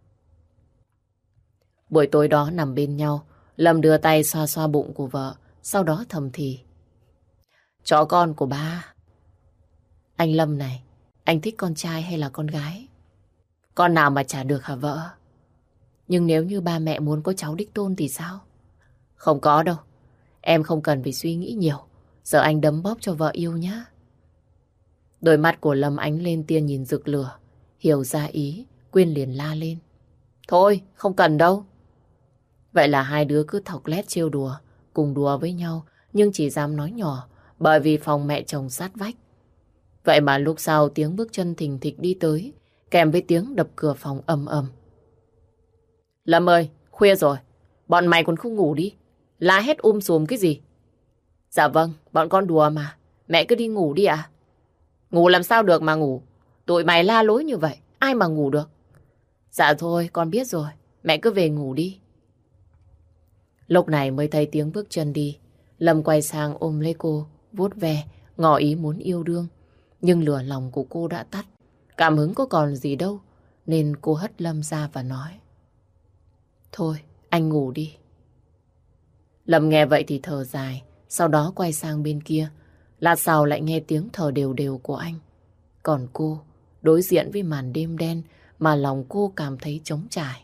Buổi tối đó nằm bên nhau, Lâm đưa tay xoa xoa bụng của vợ, sau đó thầm thì. Chó con của ba. Anh Lâm này, anh thích con trai hay là con gái? Con nào mà chả được hả vợ? Nhưng nếu như ba mẹ muốn có cháu đích tôn thì sao? Không có đâu, em không cần phải suy nghĩ nhiều. Giờ anh đấm bóp cho vợ yêu nhá. Đôi mắt của Lâm ánh lên tia nhìn rực lửa. Hiểu ra ý, Quyên liền la lên. Thôi, không cần đâu. Vậy là hai đứa cứ thọc lét trêu đùa, cùng đùa với nhau, nhưng chỉ dám nói nhỏ, bởi vì phòng mẹ chồng sát vách. Vậy mà lúc sau tiếng bước chân thình thịch đi tới, kèm với tiếng đập cửa phòng ầm ầm. Lâm ơi, khuya rồi, bọn mày còn không ngủ đi, la hét sùm cái gì? Dạ vâng, bọn con đùa mà, mẹ cứ đi ngủ đi ạ. Ngủ làm sao được mà ngủ, tụi mày la lối như vậy, ai mà ngủ được? Dạ thôi, con biết rồi, mẹ cứ về ngủ đi. Lúc này mới thấy tiếng bước chân đi, Lâm quay sang ôm lấy cô, vuốt ve, ngỏ ý muốn yêu đương. Nhưng lửa lòng của cô đã tắt, cảm hứng có còn gì đâu, nên cô hất Lâm ra và nói. Thôi, anh ngủ đi. Lâm nghe vậy thì thở dài, sau đó quay sang bên kia. Lát sau lại nghe tiếng thở đều đều của anh. Còn cô, đối diện với màn đêm đen mà lòng cô cảm thấy trống trải.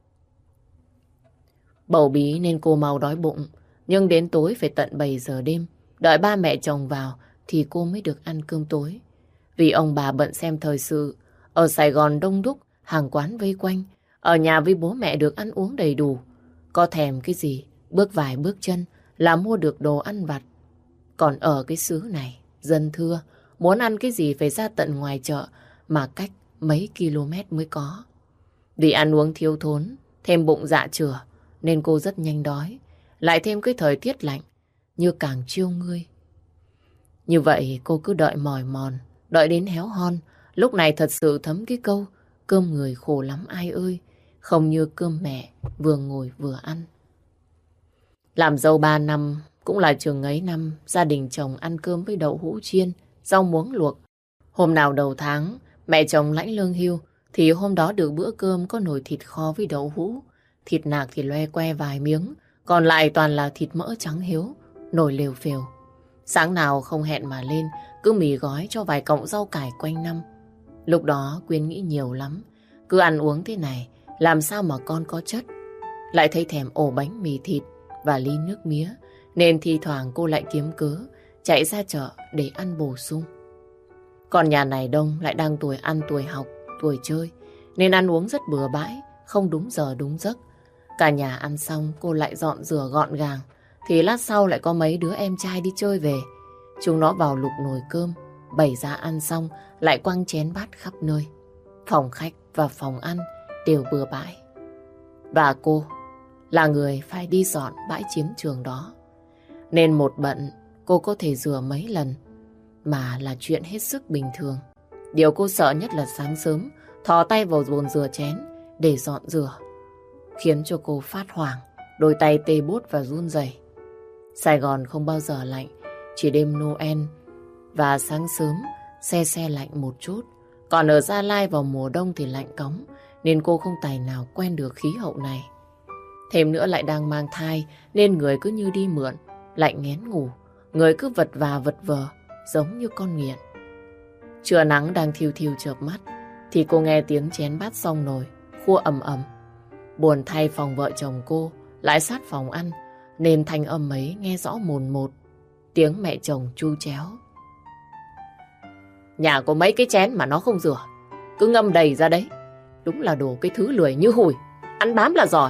Bầu bí nên cô mau đói bụng, nhưng đến tối phải tận 7 giờ đêm, đợi ba mẹ chồng vào thì cô mới được ăn cơm tối. Vì ông bà bận xem thời sự, ở Sài Gòn đông đúc, hàng quán vây quanh, ở nhà với bố mẹ được ăn uống đầy đủ. Có thèm cái gì, bước vài bước chân là mua được đồ ăn vặt. Còn ở cái xứ này, dân thưa, muốn ăn cái gì phải ra tận ngoài chợ mà cách mấy km mới có. Vì ăn uống thiếu thốn, thêm bụng dạ chửa, nên cô rất nhanh đói. Lại thêm cái thời tiết lạnh, như càng chiêu ngươi. Như vậy cô cứ đợi mỏi mòn, đợi đến héo hon. Lúc này thật sự thấm cái câu, cơm người khổ lắm ai ơi, không như cơm mẹ vừa ngồi vừa ăn. Làm dâu 3 năm, cũng là chừng ấy năm, gia đình chồng ăn cơm với đậu hũ chiên, rau muống luộc. Hôm nào đầu tháng, mẹ chồng lãnh lương hưu, thì hôm đó được bữa cơm có nồi thịt kho với đậu hũ. Thịt nạc thì loe que vài miếng, còn lại toàn là thịt mỡ trắng hiếu, nồi lều phều. Sáng nào không hẹn mà lên, cứ mì gói cho vài cọng rau cải quanh năm. Lúc đó Quyên nghĩ nhiều lắm. Cứ ăn uống thế này, làm sao mà con có chất. Lại thấy thèm ổ bánh mì thịt và ly nước mía, nên thi thoảng cô lại kiếm cớ chạy ra chợ để ăn bổ sung. Còn nhà này Đông lại đang tuổi ăn, tuổi học, tuổi chơi, nên ăn uống rất bừa bãi, không đúng giờ đúng giấc. Cả nhà ăn xong cô lại dọn rửa gọn gàng, thì lát sau lại có mấy đứa em trai đi chơi về. Chúng nó vào lục nồi cơm, bày ra ăn xong lại quăng chén bát khắp nơi. Phòng khách và phòng ăn đều bừa bãi. Và cô là người phải đi dọn bãi chiến trường đó. Nên một bận cô có thể rửa mấy lần mà là chuyện hết sức bình thường. Điều cô sợ nhất là sáng sớm thò tay vào bồn rửa chén để dọn rửa, khiến cho cô phát hoảng, đôi tay tê buốt và run rẩy. Sài Gòn không bao giờ lạnh, chỉ đêm Noel và sáng sớm se lạnh một chút. Còn ở Gia Lai vào mùa đông thì lạnh cóng, nên cô không tài nào quen được khí hậu này. Thêm nữa lại đang mang thai, nên người cứ như đi mượn, lạnh nghén ngủ, người cứ vật vờ, giống như con nghiện. Trưa nắng đang thiêu thiêu chợp mắt, thì cô nghe tiếng chén bát xong nồi khua ầm ầm. Buồn thay phòng vợ chồng cô lại sát phòng ăn, nên thanh âm ấy nghe rõ mồn một. Tiếng mẹ chồng chu chéo: nhà có mấy cái chén mà nó không rửa, cứ ngâm đầy ra đấy. Đúng là đồ cái thứ lười như hủi, ăn bám là giỏi.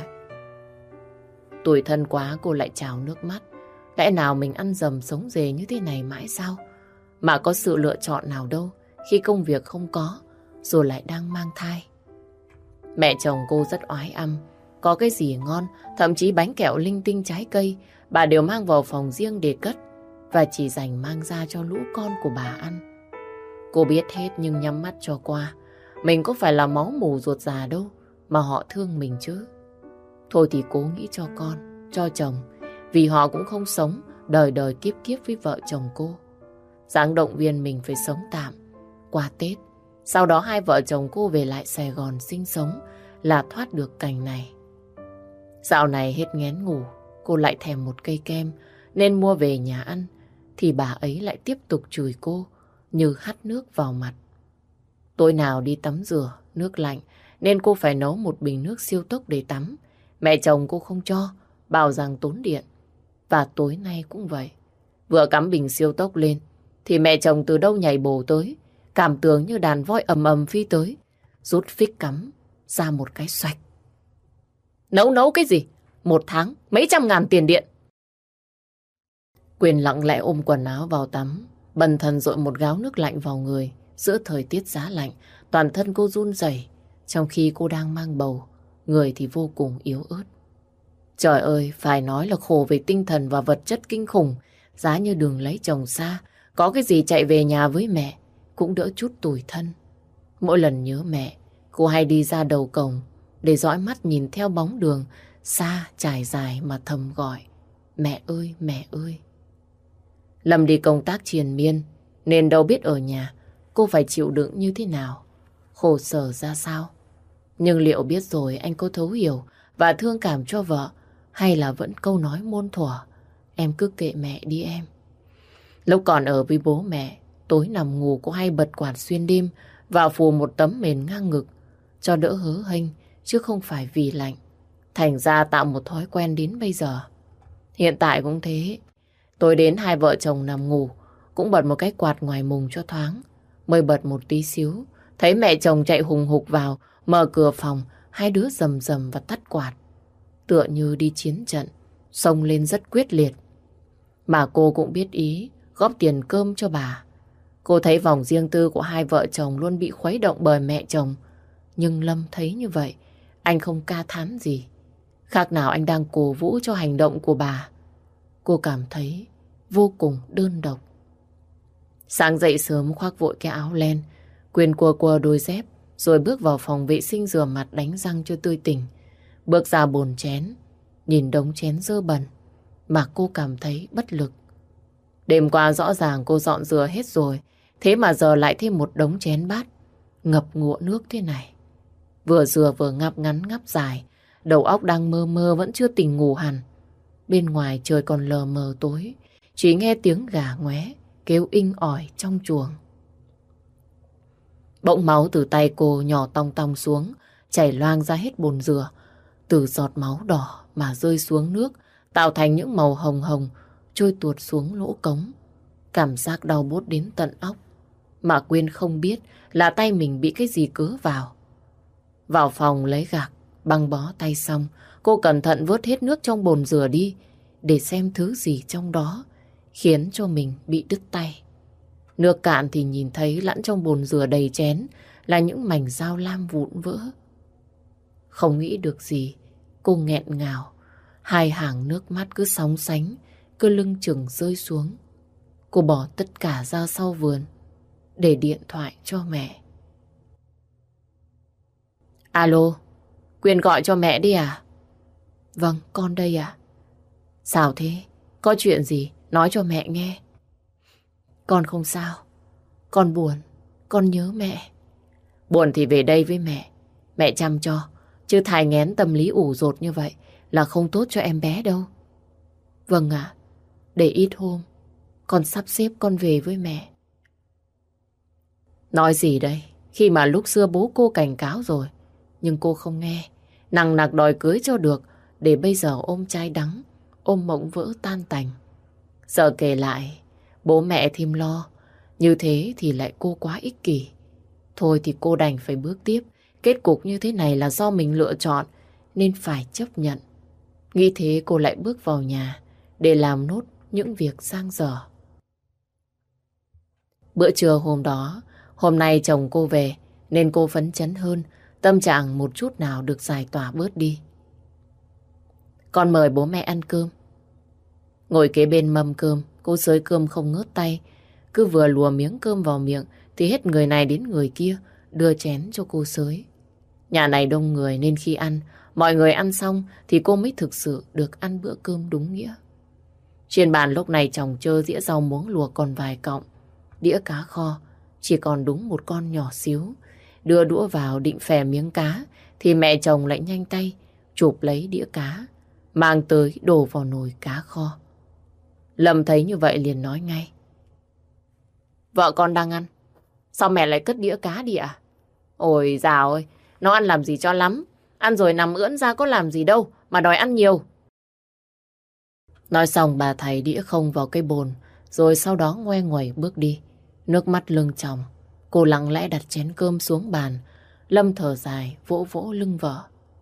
Tủi thân quá cô lại trào nước mắt. Lẽ nào mình ăn dầm sống dề như thế này mãi sao? Mà có sự lựa chọn nào đâu khi công việc không có, rồi lại đang mang thai. Mẹ chồng cô rất oái âm. Có cái gì ngon, thậm chí bánh kẹo linh tinh trái cây, bà đều mang vào phòng riêng để cất, và chỉ dành mang ra cho lũ con của bà ăn. Cô biết hết nhưng nhắm mắt cho qua. Mình có phải là máu mủ ruột già đâu mà họ thương mình chứ. Thôi thì cố nghĩ cho con, cho chồng, vì họ cũng không sống đời đời kiếp kiếp với vợ chồng cô. Giáng động viên mình phải sống tạm qua Tết. Sau đó hai vợ chồng cô về lại Sài Gòn sinh sống là thoát được cảnh này. Dạo này hết nghén ngủ, cô lại thèm một cây kem nên mua về nhà ăn, thì bà ấy lại tiếp tục chửi cô như hắt nước vào mặt. Tối nào đi tắm rửa nước lạnh nên cô phải nấu một bình nước siêu tốc để tắm. Mẹ chồng cô không cho, bảo rằng tốn điện. Và tối nay cũng vậy. Vừa cắm bình siêu tốc lên thì mẹ chồng từ đâu nhảy bổ tới, cảm tưởng như đàn voi ầm ầm phi tới, rút phích cắm ra một cái xoạch. Nấu cái gì? 1 tháng mấy trăm ngàn tiền điện. Quyền lặng lẽ ôm quần áo vào tắm, bần thần dội một gáo nước lạnh vào người. Giữa thời tiết giá lạnh, toàn thân cô run rẩy, trong khi cô đang mang bầu, người thì vô cùng yếu ớt. Trời ơi, phải nói là khổ về tinh thần và vật chất kinh khủng. Giá như đường lấy chồng xa, có cái gì chạy về nhà với mẹ cũng đỡ chút tủi thân. Mỗi lần nhớ mẹ, cô hay đi ra đầu cổng để dõi mắt nhìn theo bóng đường xa trải dài mà thầm gọi: mẹ ơi, mẹ ơi. Lâm đi công tác triền miên nên đâu biết ở nhà cô phải chịu đựng như thế nào, khổ sở ra sao. Nhưng liệu biết rồi anh có thấu hiểu và thương cảm cho vợ, hay là vẫn câu nói muôn thuở: em cứ kệ mẹ đi em. Lúc còn ở với bố mẹ, tối nằm ngủ cô hay bật quạt xuyên đêm và phủ một tấm mền ngang ngực cho đỡ hớ hênh, chứ không phải vì lạnh. Thành ra tạo một thói quen đến bây giờ. Hiện tại cũng thế. Tối đến hai vợ chồng nằm ngủ cũng bật một cái quạt ngoài mùng cho thoáng. Mới bật một tí xíu, thấy mẹ chồng chạy hùng hục vào, mở cửa phòng, hai đứa rầm rầm và tắt quạt. Tựa như đi chiến trận, xông lên rất quyết liệt. Mà cô cũng biết ý, góp tiền cơm cho bà. Cô thấy vòng riêng tư của hai vợ chồng luôn bị khuấy động bởi mẹ chồng. Nhưng Lâm thấy như vậy, anh không ca thán gì. Khác nào anh đang cổ vũ cho hành động của bà. Cô cảm thấy vô cùng đơn độc. Sáng dậy sớm khoác vội cái áo len, Quyền quờ đôi dép, rồi bước vào phòng vệ sinh rửa mặt đánh răng cho tươi tỉnh. Bước ra bồn chén, nhìn đống chén dơ bẩn mà cô cảm thấy bất lực. Đêm qua rõ ràng cô dọn rửa hết rồi, thế mà giờ lại thêm một đống chén bát ngập ngụa nước thế này. Vừa rửa vừa ngáp ngắn ngáp dài, đầu óc đang mơ mơ vẫn chưa tỉnh ngủ hẳn. Bên ngoài trời còn lờ mờ tối, Chỉ nghe tiếng gà ngoé kêu inh ỏi trong chuồng. Bỗng máu từ tay cô nhỏ tong tong xuống, chảy loang ra hết bồn dừa. Từ giọt máu đỏ mà rơi xuống nước, tạo thành những màu hồng hồng, trôi tuột xuống lỗ cống. Cảm giác đau buốt đến tận óc. Mà Quyên không biết là tay mình bị cái gì cứa vào. Vào phòng lấy gạc, băng bó tay xong, cô cẩn thận vớt hết nước trong bồn dừa đi, để xem thứ gì trong đó, khiến cho mình bị đứt tay. Nước cạn thì nhìn thấy lẫn trong bồn dừa đầy chén là những mảnh dao lam vụn vỡ. Không nghĩ được gì, cô nghẹn ngào, hai hàng nước mắt cứ sóng sánh, cứ lưng chừng rơi xuống. Cô bỏ tất cả ra sau vườn, để điện thoại cho mẹ. Alo, Quyên gọi cho mẹ đi à? Vâng, con đây ạ. Sao thế? Có chuyện gì? Nói cho mẹ nghe. Con không sao. Con buồn. Con nhớ mẹ. Buồn thì về đây với mẹ. Mẹ chăm cho. Chứ thai nghén tâm lý ủ dột như vậy là không tốt cho em bé đâu. Vâng ạ. Để ít hôm con sắp xếp con về với mẹ. Nói gì đây? Khi mà lúc xưa bố cô cảnh cáo rồi, nhưng cô không nghe. Nằng nặc đòi cưới cho được, để bây giờ ôm chai đắng, ôm mộng vỡ tan tành. Giờ kể lại, bố mẹ thêm lo. Như thế thì lại cô quá ích kỷ. Thôi thì cô đành phải bước tiếp. Kết cục như thế này là do mình lựa chọn, nên phải chấp nhận. Nghĩ thế cô lại bước vào nhà để làm nốt những việc dang dở. Bữa trưa hôm đó, hôm nay chồng cô về nên cô phấn chấn hơn, tâm trạng một chút nào được giải tỏa bớt đi. Con mời bố mẹ ăn cơm. Ngồi kế bên mâm cơm, cô xới cơm không ngớt tay. Cứ vừa lùa miếng cơm vào miệng thì hết người này đến người kia đưa chén cho cô xới. Nhà này đông người nên khi ăn, mọi người ăn xong thì cô mới thực sự được ăn bữa cơm đúng nghĩa. Trên bàn lúc này chồng chơ dĩa rau muống luộc còn vài cọng, đĩa cá kho chỉ còn đúng một con nhỏ xíu. Đưa đũa vào định phè miếng cá thì mẹ chồng lại nhanh tay chụp lấy đĩa cá, mang tới đổ vào nồi cá kho. Lâm thấy như vậy liền nói ngay. Vợ con đang ăn, sao mẹ lại cất đĩa cá đi ạ? Ôi dào ơi, nó ăn làm gì cho lắm. Ăn rồi nằm ưỡn ra có làm gì đâu mà đòi ăn nhiều. Nói xong bà thầy đĩa không vào cái bồn, rồi sau đó ngoe nguẩy bước đi. Nước mắt lưng tròng, cô lặng lẽ đặt chén cơm xuống bàn. Lâm thở dài vỗ vỗ lưng vợ.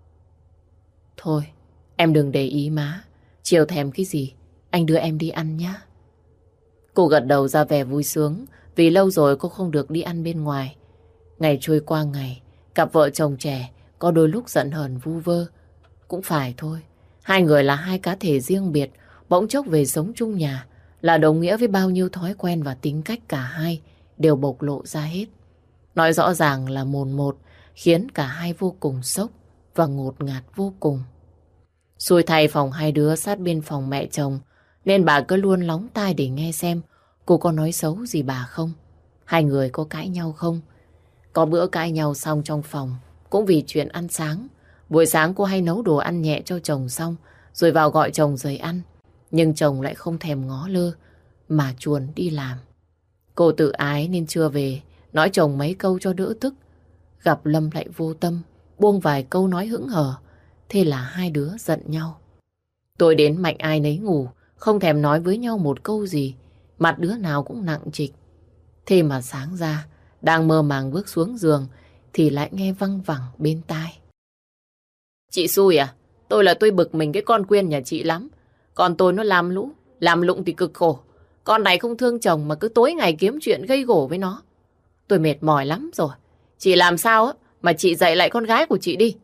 Thôi, em đừng để ý má. Chiều thèm cái gì, anh đưa em đi ăn nhé. Cô gật đầu ra vẻ vui sướng, vì lâu rồi cô không được đi ăn bên ngoài. Ngày trôi qua ngày, cặp vợ chồng trẻ có đôi lúc giận hờn vu vơ. Cũng phải thôi, hai người là hai cá thể riêng biệt, bỗng chốc về sống chung nhà là đồng nghĩa với bao nhiêu thói quen và tính cách cả hai đều bộc lộ ra hết. Nói rõ ràng là mồn một, khiến cả hai vô cùng sốc và ngột ngạt vô cùng. Xui thay phòng hai đứa sát bên phòng mẹ chồng, nên bà cứ luôn lóng tai để nghe xem cô có nói xấu gì bà không. Hai người có cãi nhau không? Có bữa cãi nhau xong trong phòng, cũng vì chuyện ăn sáng. Buổi sáng cô hay nấu đồ ăn nhẹ cho chồng xong, rồi vào gọi chồng dậy ăn. Nhưng chồng lại không thèm ngó lơ, mà chuồn đi làm. Cô tự ái nên chưa về, nói chồng mấy câu cho đỡ tức. Gặp Lâm lại vô tâm, buông vài câu nói hững hờ. Thế là hai đứa giận nhau. Tối đến mạnh ai nấy ngủ, không thèm nói với nhau một câu gì. Mặt đứa nào cũng nặng trịch. Thế mà sáng ra, đang mơ màng bước xuống giường, thì lại nghe văng vẳng bên tai. Chị xui à? Tôi bực mình cái con Quyên nhà chị lắm. Con tôi nó làm lũ, làm lụng thì cực khổ. Con này không thương chồng mà cứ tối ngày kiếm chuyện gây gổ với nó. Tôi mệt mỏi lắm rồi. Chị làm sao á mà chị dạy lại con gái của chị đi.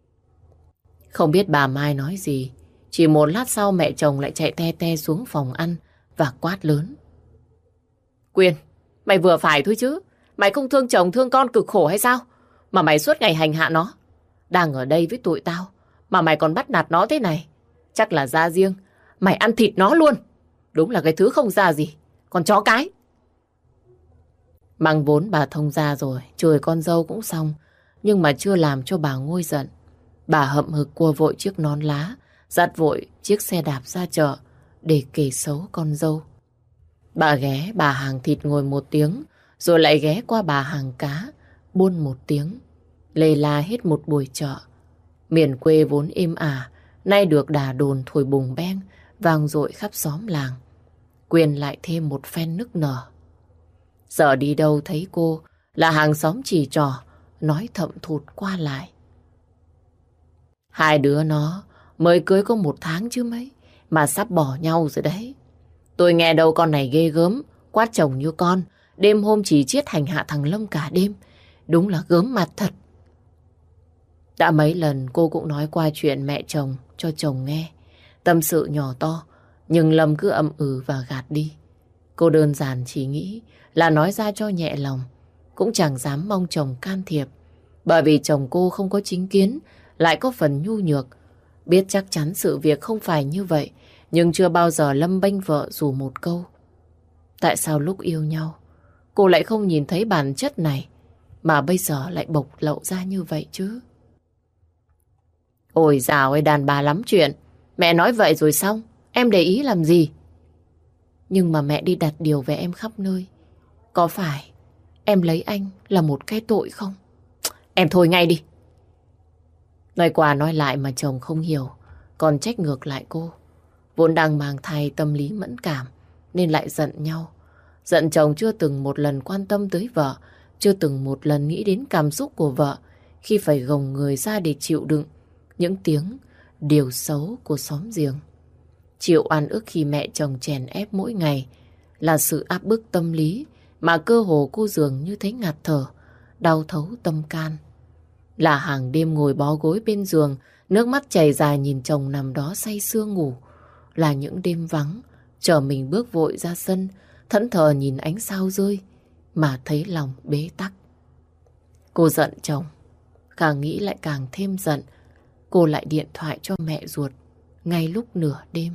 Không biết bà Mai nói gì. Chỉ một lát sau mẹ chồng lại chạy te te xuống phòng ăn và quát lớn. Quyên, mày vừa phải thôi chứ. Mày không thương chồng thương con cực khổ hay sao? Mà mày suốt ngày hành hạ nó. Đang ở đây với tụi tao mà mày còn bắt nạt nó thế này. Chắc là ra riêng. Mày ăn thịt nó luôn. Đúng là cái thứ không ra gì. Con chó cái. Mang vốn bà thông ra rồi, chửi con dâu cũng xong. Nhưng mà chưa làm cho bà nguôi giận. Bà hậm hực cua vội chiếc nón lá, dắt vội chiếc xe đạp ra chợ để kể xấu con dâu. Bà ghé bà hàng thịt ngồi một tiếng, rồi lại ghé qua bà hàng cá, buôn một tiếng. Lê la hết một buổi chợ. Miền quê vốn êm ả, nay được đà đồn thổi bùng beng, vang dội khắp xóm làng. Quyên lại thêm một phen nức nở. Giờ đi đâu thấy cô là hàng xóm chỉ trỏ, nói thậm thụt qua lại. Hai đứa nó mới cưới có 1 tháng chứ mấy, mà sắp bỏ nhau rồi đấy. Tôi nghe đâu con này ghê gớm, quát chồng như con, đêm hôm chỉ chiết hành hạ thằng Lâm cả đêm. Đúng là gớm mặt thật. Đã mấy lần cô cũng nói qua chuyện mẹ chồng cho chồng nghe. Tâm sự nhỏ to, nhưng Lâm cứ ậm ừ và gạt đi. Cô đơn giản chỉ nghĩ là nói ra cho nhẹ lòng, cũng chẳng dám mong chồng can thiệp. Bởi vì chồng cô không có chính kiến, lại có phần nhu nhược. Biết chắc chắn sự việc không phải như vậy, nhưng chưa bao giờ Lâm bênh vợ dù một câu. Tại sao lúc yêu nhau, cô lại không nhìn thấy bản chất này, mà bây giờ lại bộc lộ ra như vậy chứ? Ôi dào ơi, đàn bà lắm chuyện. Mẹ nói vậy rồi xong, em để ý làm gì? Nhưng mà mẹ đi đặt điều về em khắp nơi. Có phải em lấy anh là một cái tội không? Em thôi ngay đi. Nói qua nói lại mà chồng không hiểu, còn trách ngược lại cô. Vốn đang mang thai tâm lý mẫn cảm, nên lại giận nhau. Giận chồng chưa từng một lần quan tâm tới vợ, chưa từng một lần nghĩ đến cảm xúc của vợ khi phải gồng người ra để chịu đựng những tiếng điều xấu của xóm giềng. Chịu oan ức khi mẹ chồng chèn ép mỗi ngày là sự áp bức tâm lý mà cơ hồ cô dường như thấy ngạt thở, đau thấu tâm can. Là hàng đêm ngồi bó gối bên giường, nước mắt chảy dài nhìn chồng nằm đó say sưa ngủ. Là những đêm vắng, chờ mình bước vội ra sân, thẫn thờ nhìn ánh sao rơi, mà thấy lòng bế tắc. Cô giận chồng, càng nghĩ lại càng thêm giận. Cô lại điện thoại cho mẹ ruột, ngay lúc nửa đêm.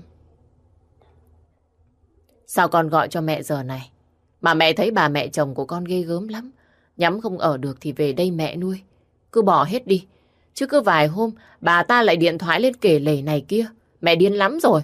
Sao con gọi cho mẹ giờ này? Mà mẹ thấy bà mẹ chồng của con ghê gớm lắm. Nhắm không ở được thì về đây mẹ nuôi. Cứ bỏ hết đi. Chứ cứ vài hôm bà ta lại điện thoại lên kể lể này kia. Mẹ điên lắm rồi.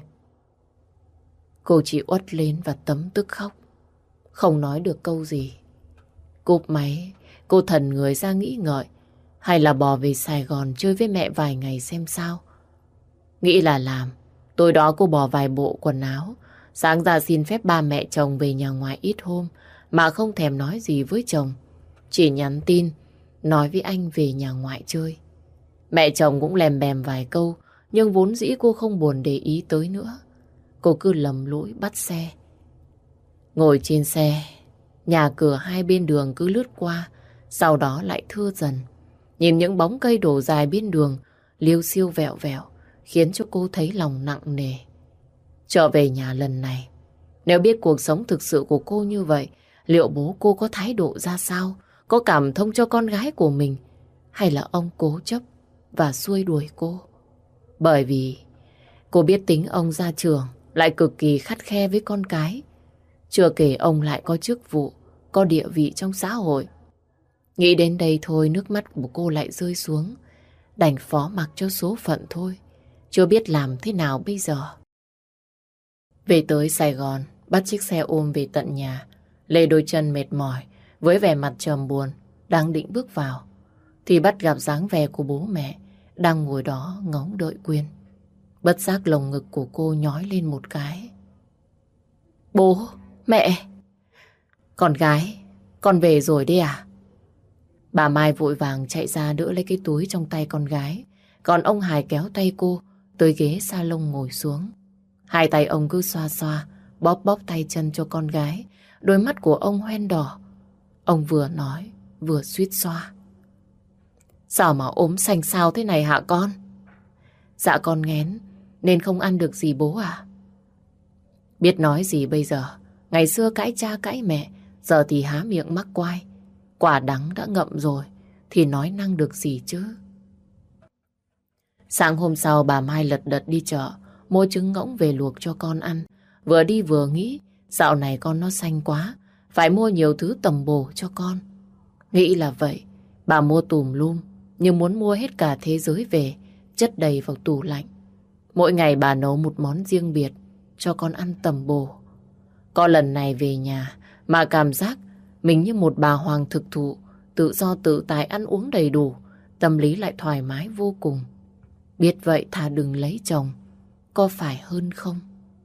Cô chỉ uất lên và tấm tức khóc. Không nói được câu gì. Cúp máy, cô thần người ra nghĩ ngợi. Hay là bỏ về Sài Gòn chơi với mẹ vài ngày xem sao. Nghĩ là làm. Tối đó cô bỏ vài bộ quần áo. Sáng ra xin phép ba mẹ chồng về nhà ngoại ít hôm mà không thèm nói gì với chồng. Chỉ nhắn tin nói với anh về nhà ngoại chơi. Mẹ chồng cũng lèm bèm vài câu, nhưng vốn dĩ cô không buồn để ý tới nữa. Cô cứ lầm lũi bắt xe. Ngồi trên xe, nhà cửa hai bên đường cứ lướt qua, sau đó lại thưa dần. Nhìn những bóng cây đổ dài bên đường, liêu xiêu vẹo vẹo, khiến cho cô thấy lòng nặng nề. Trở về nhà lần này, nếu biết cuộc sống thực sự của cô như vậy, liệu bố cô có thái độ ra sao? Có cảm thông cho con gái của mình? Hay là ông cố chấp và xua đuổi cô? Bởi vì cô biết tính ông gia trưởng lại cực kỳ khắt khe với con cái. Chưa kể ông lại có chức vụ, có địa vị trong xã hội. Nghĩ đến đây thôi nước mắt của cô lại rơi xuống. Đành phó mặc cho số phận thôi. Chưa biết làm thế nào bây giờ. Về tới Sài Gòn, bắt chiếc xe ôm về tận nhà. Lê đôi chân mệt mỏi, với vẻ mặt trầm buồn, đang định bước vào, thì bắt gặp dáng vẻ của bố mẹ, đang ngồi đó ngóng đợi Quyên. Bất giác lồng ngực của cô nhói lên một cái. Bố, mẹ, con gái, con về rồi đấy à? Bà Mai vội vàng chạy ra đỡ lấy cái túi trong tay con gái, còn ông Hải kéo tay cô tới ghế salon ngồi xuống. Hai tay ông cứ xoa xoa, bóp bóp tay chân cho con gái. Đôi mắt của ông hoen đỏ. Ông vừa nói, vừa suýt xoa. Sao mà ốm xanh xao thế này hả con? Dạ con nghén, nên không ăn được gì bố à? Biết nói gì bây giờ? Ngày xưa cãi cha cãi mẹ, giờ thì há miệng mắc quai. Quả đắng đã ngậm rồi, thì nói năng được gì chứ? Sáng hôm sau bà Mai lật đật đi chợ, mua trứng ngỗng về luộc cho con ăn. Vừa đi vừa nghĩ, dạo này con nó xanh quá, phải mua nhiều thứ tầm bổ cho con. Nghĩ là vậy, bà mua tùm lum, nhưng muốn mua hết cả thế giới về, chất đầy vào tủ lạnh. Mỗi ngày bà nấu một món riêng biệt cho con ăn tầm bổ. Có lần này về nhà mà cảm giác mình như một bà hoàng thực thụ, tự do tự tại ăn uống đầy đủ, tâm lý lại thoải mái vô cùng. Biết vậy thà đừng lấy chồng, có phải hơn không?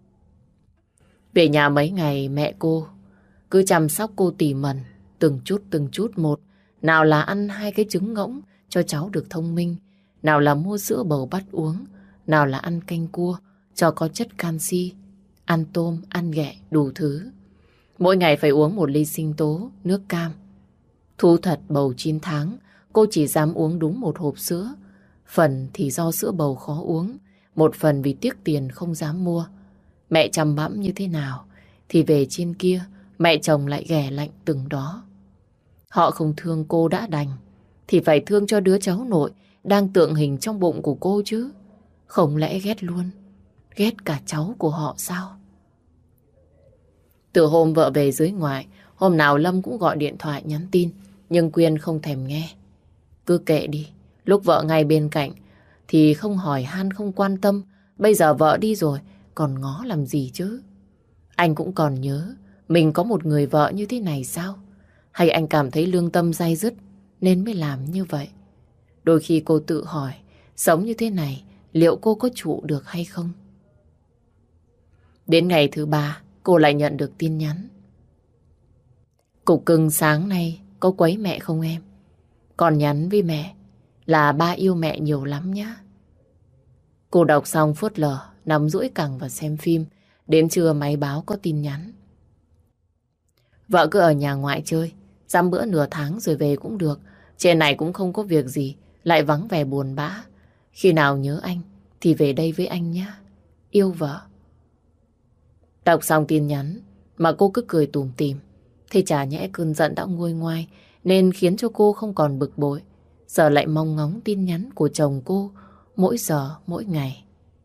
Về nhà mấy ngày mẹ cô cứ chăm sóc cô tỉ mẩn, từng chút một. Nào là ăn 2 cái trứng ngỗng cho cháu được thông minh, nào là mua sữa bầu bắt uống, nào là ăn canh cua cho có chất canxi, ăn tôm, ăn ghẹ, đủ thứ. Mỗi ngày phải uống 1 ly sinh tố, nước cam. Thú thật bầu 9 tháng, cô chỉ dám uống đúng 1 hộp sữa. Phần thì do sữa bầu khó uống, một phần vì tiếc tiền không dám mua. Mẹ chăm bẵm như thế nào, thì về trên kia, mẹ chồng lại ghẻ lạnh từng đó. Họ không thương cô đã đành, thì phải thương cho đứa cháu nội đang tượng hình trong bụng của cô chứ. Không lẽ ghét luôn, ghét cả cháu của họ sao? Từ hôm vợ về dưới ngoại, hôm nào Lâm cũng gọi điện thoại nhắn tin, nhưng Quyên không thèm nghe. Cứ kệ đi, lúc vợ ngay bên cạnh thì không hỏi han không quan tâm. Bây giờ vợ đi rồi, còn ngó làm gì chứ? Anh cũng còn nhớ mình có một người vợ như thế này sao? Hay anh cảm thấy lương tâm day dứt nên mới làm như vậy? Đôi khi cô tự hỏi, sống như thế này liệu cô có trụ được hay không? Đến ngày thứ 3, cô lại nhận được tin nhắn. Cục cưng sáng nay có quấy mẹ không em? Còn nhắn với mẹ là ba yêu mẹ nhiều lắm nhá. Cô đọc xong phớt lờ, nằm duỗi cẳng và xem phim. Đến trưa máy báo có tin nhắn. Vợ cứ ở nhà ngoại chơi, dăm bữa nửa tháng rồi về cũng được. Trên này cũng không có việc gì, lại vắng vẻ buồn bã. Khi nào nhớ anh thì về đây với anh nhé. Yêu vợ. Đọc xong tin nhắn mà cô cứ cười tủm tỉm. Thế chả nhẽ cơn giận đã nguôi ngoai nên khiến cho cô không còn bực bội. Giờ lại mong ngóng tin nhắn của chồng cô mỗi giờ mỗi ngày.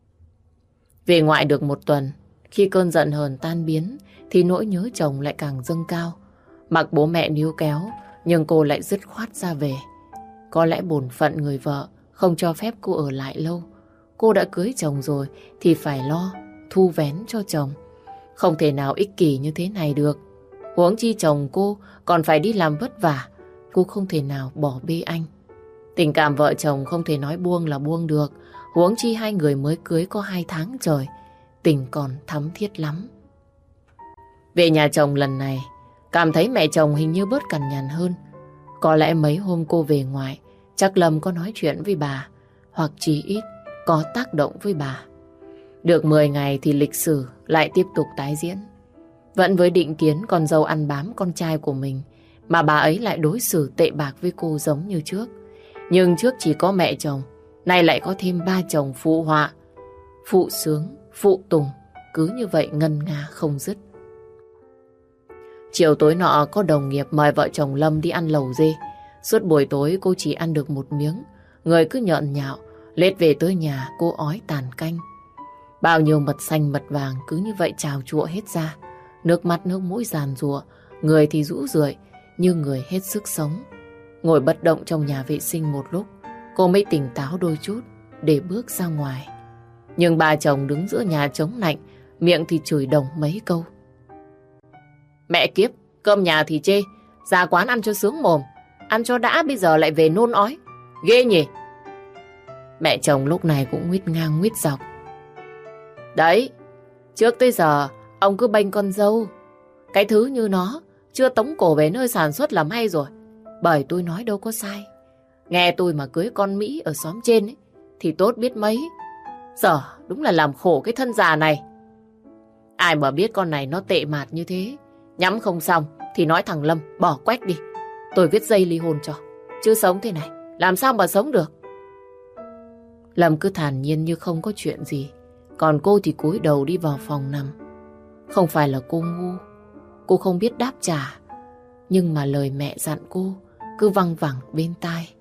Về ngoại được 1 tuần, khi cơn giận hờn tan biến thì nỗi nhớ chồng lại càng dâng cao. Mặc bố mẹ níu kéo nhưng cô lại dứt khoát ra về. Có lẽ bổn phận người vợ không cho phép cô ở lại lâu. Cô đã cưới chồng rồi thì phải lo thu vén cho chồng. Không thể nào ích kỷ như thế này được. Huống chi chồng cô còn phải đi làm vất vả. Cô không thể nào bỏ bê anh. Tình cảm vợ chồng không thể nói buông là buông được. Huống chi 2 người mới cưới có 2 tháng trời. Tình còn thắm thiết lắm. Về nhà chồng lần này, cảm thấy mẹ chồng hình như bớt cằn nhằn hơn. Có lẽ mấy hôm cô về ngoại, chắc Lâm có nói chuyện với bà, hoặc chỉ ít có tác động với bà. Được 10 ngày thì lịch sử lại tiếp tục tái diễn. Vẫn với định kiến con dâu ăn bám con trai của mình, mà bà ấy lại đối xử tệ bạc với cô giống như trước. Nhưng trước chỉ có mẹ chồng, nay lại có thêm 3 chồng phụ họa, phụ sướng, phụ tùng, cứ như vậy ngân nga không dứt. Chiều tối nọ có đồng nghiệp mời vợ chồng Lâm đi ăn lẩu dê. Suốt buổi tối cô chỉ ăn được 1 miếng, người cứ nhợn nhạo. Lết về tới nhà cô ói tàn canh. Bao nhiêu mật xanh mật vàng cứ như vậy trào trụa hết ra. Nước mắt nước mũi giàn giụa, người thì rũ rượi như người hết sức sống. Ngồi bất động trong nhà vệ sinh một lúc, cô mới tỉnh táo đôi chút để bước ra ngoài. Nhưng bà chồng đứng giữa nhà chống lạnh, miệng thì chửi đồng mấy câu. Mẹ kiếp, cơm nhà thì chê, ra quán ăn cho sướng mồm, ăn cho đã bây giờ lại về nôn ói. Ghê nhỉ? Mẹ chồng lúc này cũng nguýt ngang nguýt dọc. Đấy, trước tới giờ ông cứ bênh con dâu. Cái thứ như nó chưa tống cổ về nơi sản xuất làm hay rồi. Bởi tôi nói đâu có sai. Nghe tôi mà cưới con Mỹ ở xóm trên ấy, thì tốt biết mấy. Giờ đúng là làm khổ cái thân già này. Ai mà biết con này nó tệ mạt như thế, nhắm không xong thì nói thằng Lâm bỏ quách đi. Tôi viết dây ly hôn cho. Chứ sống thế này làm sao mà sống được. Lâm cứ thản nhiên như không có chuyện gì. Còn cô thì cúi đầu đi vào phòng nằm. Không phải là cô ngu, cô không biết đáp trả, nhưng mà lời mẹ dặn cô cứ văng vẳng bên tai.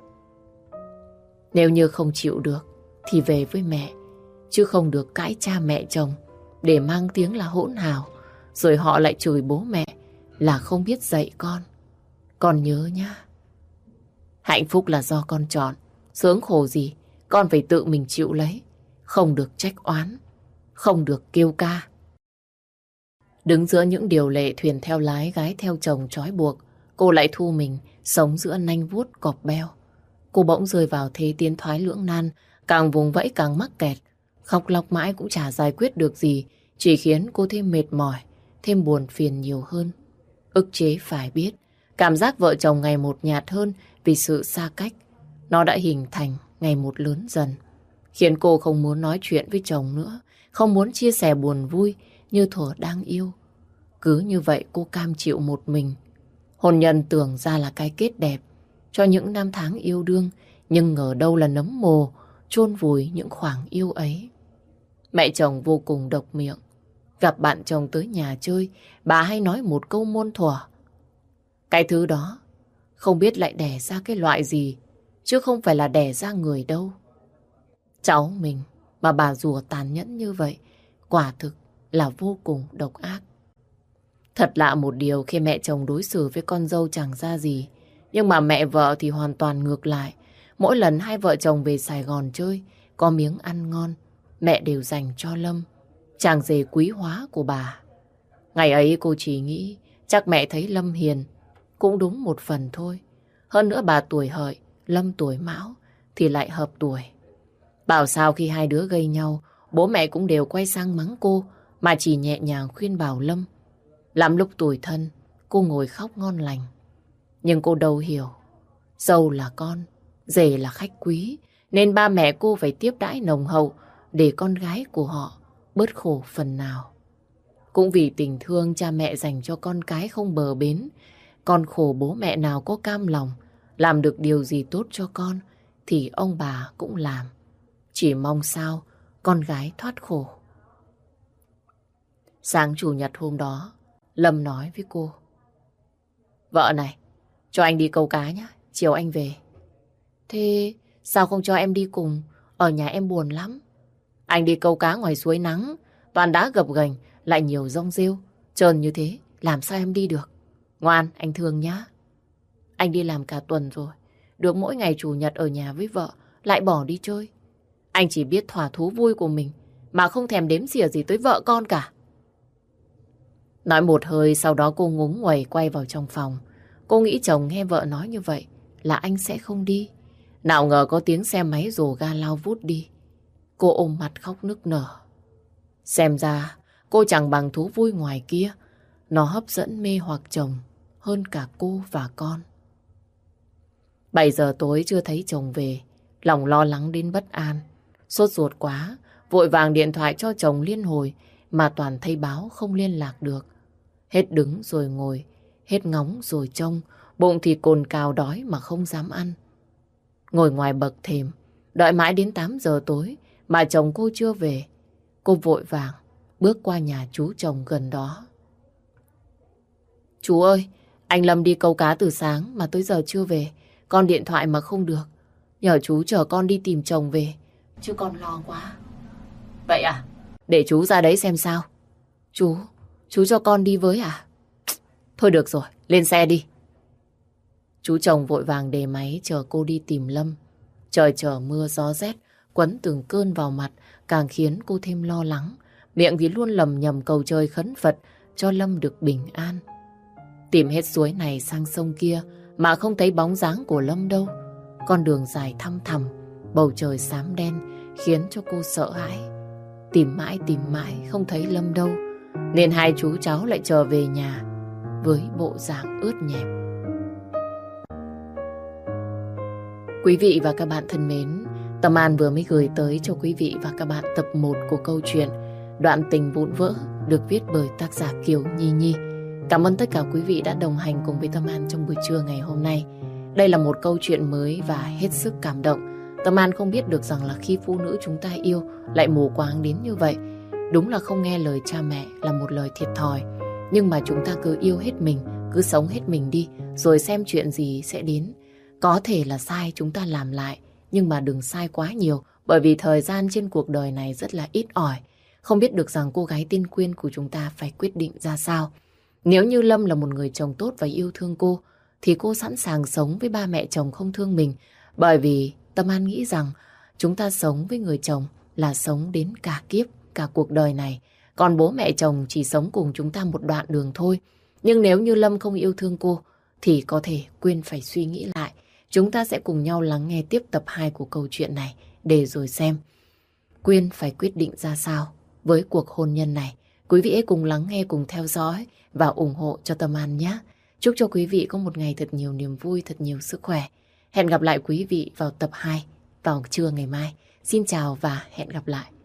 Nếu như không chịu được thì về với mẹ, chứ không được cãi cha mẹ chồng để mang tiếng là hỗn hào, rồi họ lại chửi bố mẹ là không biết dạy con. Con nhớ nhá. Hạnh phúc là do con chọn, sướng khổ gì con phải tự mình chịu lấy. Không được trách oán, không được kêu ca. Đứng giữa những điều lệ thuyền theo lái gái theo chồng trói buộc, cô lại thu mình sống giữa nanh vuốt cọp beo. Cô bỗng rơi vào thế tiến thoái lưỡng nan, càng vùng vẫy càng mắc kẹt. Khóc lóc mãi cũng chả giải quyết được gì, chỉ khiến cô thêm mệt mỏi, thêm buồn phiền nhiều hơn. Ức chế phải biết, cảm giác vợ chồng ngày một nhạt hơn vì sự xa cách. Nó đã hình thành ngày một lớn dần, khiến cô không muốn nói chuyện với chồng nữa, không muốn chia sẻ buồn vui như thuở đang yêu. Cứ như vậy cô cam chịu một mình. Hôn nhân tưởng ra là cái kết đẹp cho những năm tháng yêu đương, nhưng ngờ đâu là nấm mồ chôn vùi những khoảng yêu ấy. Mẹ chồng vô cùng độc miệng. Gặp bạn chồng tới nhà chơi, bà hay nói một câu muôn thuở: cái thứ đó không biết lại đẻ ra cái loại gì, chứ không phải là đẻ ra người đâu. Cháu mình mà bà rùa tàn nhẫn như vậy, quả thực là vô cùng độc ác. Thật lạ một điều, khi mẹ chồng đối xử với con dâu chẳng ra gì, nhưng mà mẹ vợ thì hoàn toàn ngược lại. Mỗi lần hai vợ chồng về Sài Gòn chơi, có miếng ăn ngon, mẹ đều dành cho Lâm, chàng rể quý hóa của bà. Ngày ấy cô chỉ nghĩ chắc mẹ thấy Lâm hiền, cũng đúng một phần thôi. Hơn nữa bà tuổi hợi, Lâm tuổi mão thì lại hợp tuổi. Bảo sao khi hai đứa gây nhau, bố mẹ cũng đều quay sang mắng cô, mà chỉ nhẹ nhàng khuyên bảo Lâm. Lắm lúc tủi thân, cô ngồi khóc ngon lành. Nhưng cô đâu hiểu, dâu là con, rể là khách quý, nên ba mẹ cô phải tiếp đãi nồng hậu để con gái của họ bớt khổ phần nào. Cũng vì tình thương cha mẹ dành cho con cái không bờ bến, con khổ bố mẹ nào có cam lòng làm được điều gì tốt cho con thì ông bà cũng làm. Chỉ mong sao con gái thoát khổ. Sáng chủ nhật hôm đó, Lâm nói với cô: vợ này, cho anh đi câu cá nhé, chiều anh về. Thế sao không cho em đi cùng? Ở nhà em buồn lắm. Anh đi câu cá ngoài suối nắng, toàn đá gập ghềnh, lại nhiều rong rêu, trơn như thế, làm sao em đi được? Ngoan, anh thương nhá. Anh đi làm cả tuần rồi, được mỗi ngày chủ nhật ở nhà với vợ, lại bỏ đi chơi. Anh chỉ biết thỏa thú vui của mình, mà không thèm đếm xỉa gì tới vợ con cả. Nói một hơi, sau đó cô ngúng nguẩy quay vào trong phòng. Cô nghĩ chồng nghe vợ nói như vậy là anh sẽ không đi. Nào ngờ có tiếng xe máy rồ ga lao vút đi. Cô ôm mặt khóc nức nở. Xem ra cô chẳng bằng thú vui ngoài kia. Nó hấp dẫn mê hoặc chồng hơn cả cô và con. 7 giờ tối chưa thấy chồng về, lòng lo lắng đến bất an. Sốt ruột quá, vội vàng điện thoại cho chồng liên hồi mà toàn thấy báo không liên lạc được. Hết đứng rồi ngồi, hết ngóng rồi trông, bụng thì cồn cào đói mà không dám ăn. Ngồi ngoài bậc thềm, đợi mãi đến 8 giờ tối mà chồng cô chưa về. Cô vội vàng bước qua nhà chú chồng gần đó. Chú ơi, anh Lâm đi câu cá từ sáng mà tới giờ chưa về. Con điện thoại mà không được. Nhờ chú chở con đi tìm chồng về, chứ con lo quá. Vậy à? Để chú ra đấy xem sao. Chú cho con đi với à? Thôi được rồi, lên xe đi. Chú chồng vội vàng đề máy chờ cô đi tìm Lâm. Trời chở mưa gió rét, quấn từng cơn vào mặt, càng khiến cô thêm lo lắng. Miệng thì luôn lầm nhầm cầu trời khấn Phật cho Lâm được bình an. Tìm hết suối này sang sông kia mà không thấy bóng dáng của Lâm đâu. Con đường dài thăm thẳm, bầu trời xám đen khiến cho cô sợ hãi. Tìm mãi không thấy Lâm đâu, nên hai chú cháu lại trở về nhà với bộ dạng ướt nhẹp. Quý vị và các bạn thân mến, Tâm An vừa mới gửi tới cho quý vị và các bạn tập 1 của câu chuyện Đoạn tình vụn vỡ, được viết bởi tác giả Kiều Nhi Nhi. Cảm ơn tất cả quý vị đã đồng hành cùng với Tâm An trong buổi trưa ngày hôm nay. Đây là một câu chuyện mới và hết sức cảm động. Tâm An không biết được rằng là khi phụ nữ chúng ta yêu lại mù quáng đến như vậy. Đúng là không nghe lời cha mẹ là một lời thiệt thòi. Nhưng mà chúng ta cứ yêu hết mình, cứ sống hết mình đi, rồi xem chuyện gì sẽ đến. Có thể là sai chúng ta làm lại, nhưng mà đừng sai quá nhiều, bởi vì thời gian trên cuộc đời này rất là ít ỏi. Không biết được rằng cô gái Tiên Quyên của chúng ta phải quyết định ra sao. Nếu như Lâm là một người chồng tốt và yêu thương cô, thì cô sẵn sàng sống với ba mẹ chồng không thương mình. Bởi vì Tâm An nghĩ rằng chúng ta sống với người chồng là sống đến cả kiếp, cả cuộc đời này. Còn bố mẹ chồng chỉ sống cùng chúng ta một đoạn đường thôi. Nhưng nếu như Lâm không yêu thương cô, thì có thể Quyên phải suy nghĩ lại. Chúng ta sẽ cùng nhau lắng nghe tiếp tập 2 của câu chuyện này để rồi xem Quyên phải quyết định ra sao với cuộc hôn nhân này. Quý vị hãy cùng lắng nghe, cùng theo dõi và ủng hộ cho Tâm An nhé. Chúc cho quý vị có một ngày thật nhiều niềm vui, thật nhiều sức khỏe. Hẹn gặp lại quý vị vào tập 2 vào trưa ngày mai. Xin chào và hẹn gặp lại.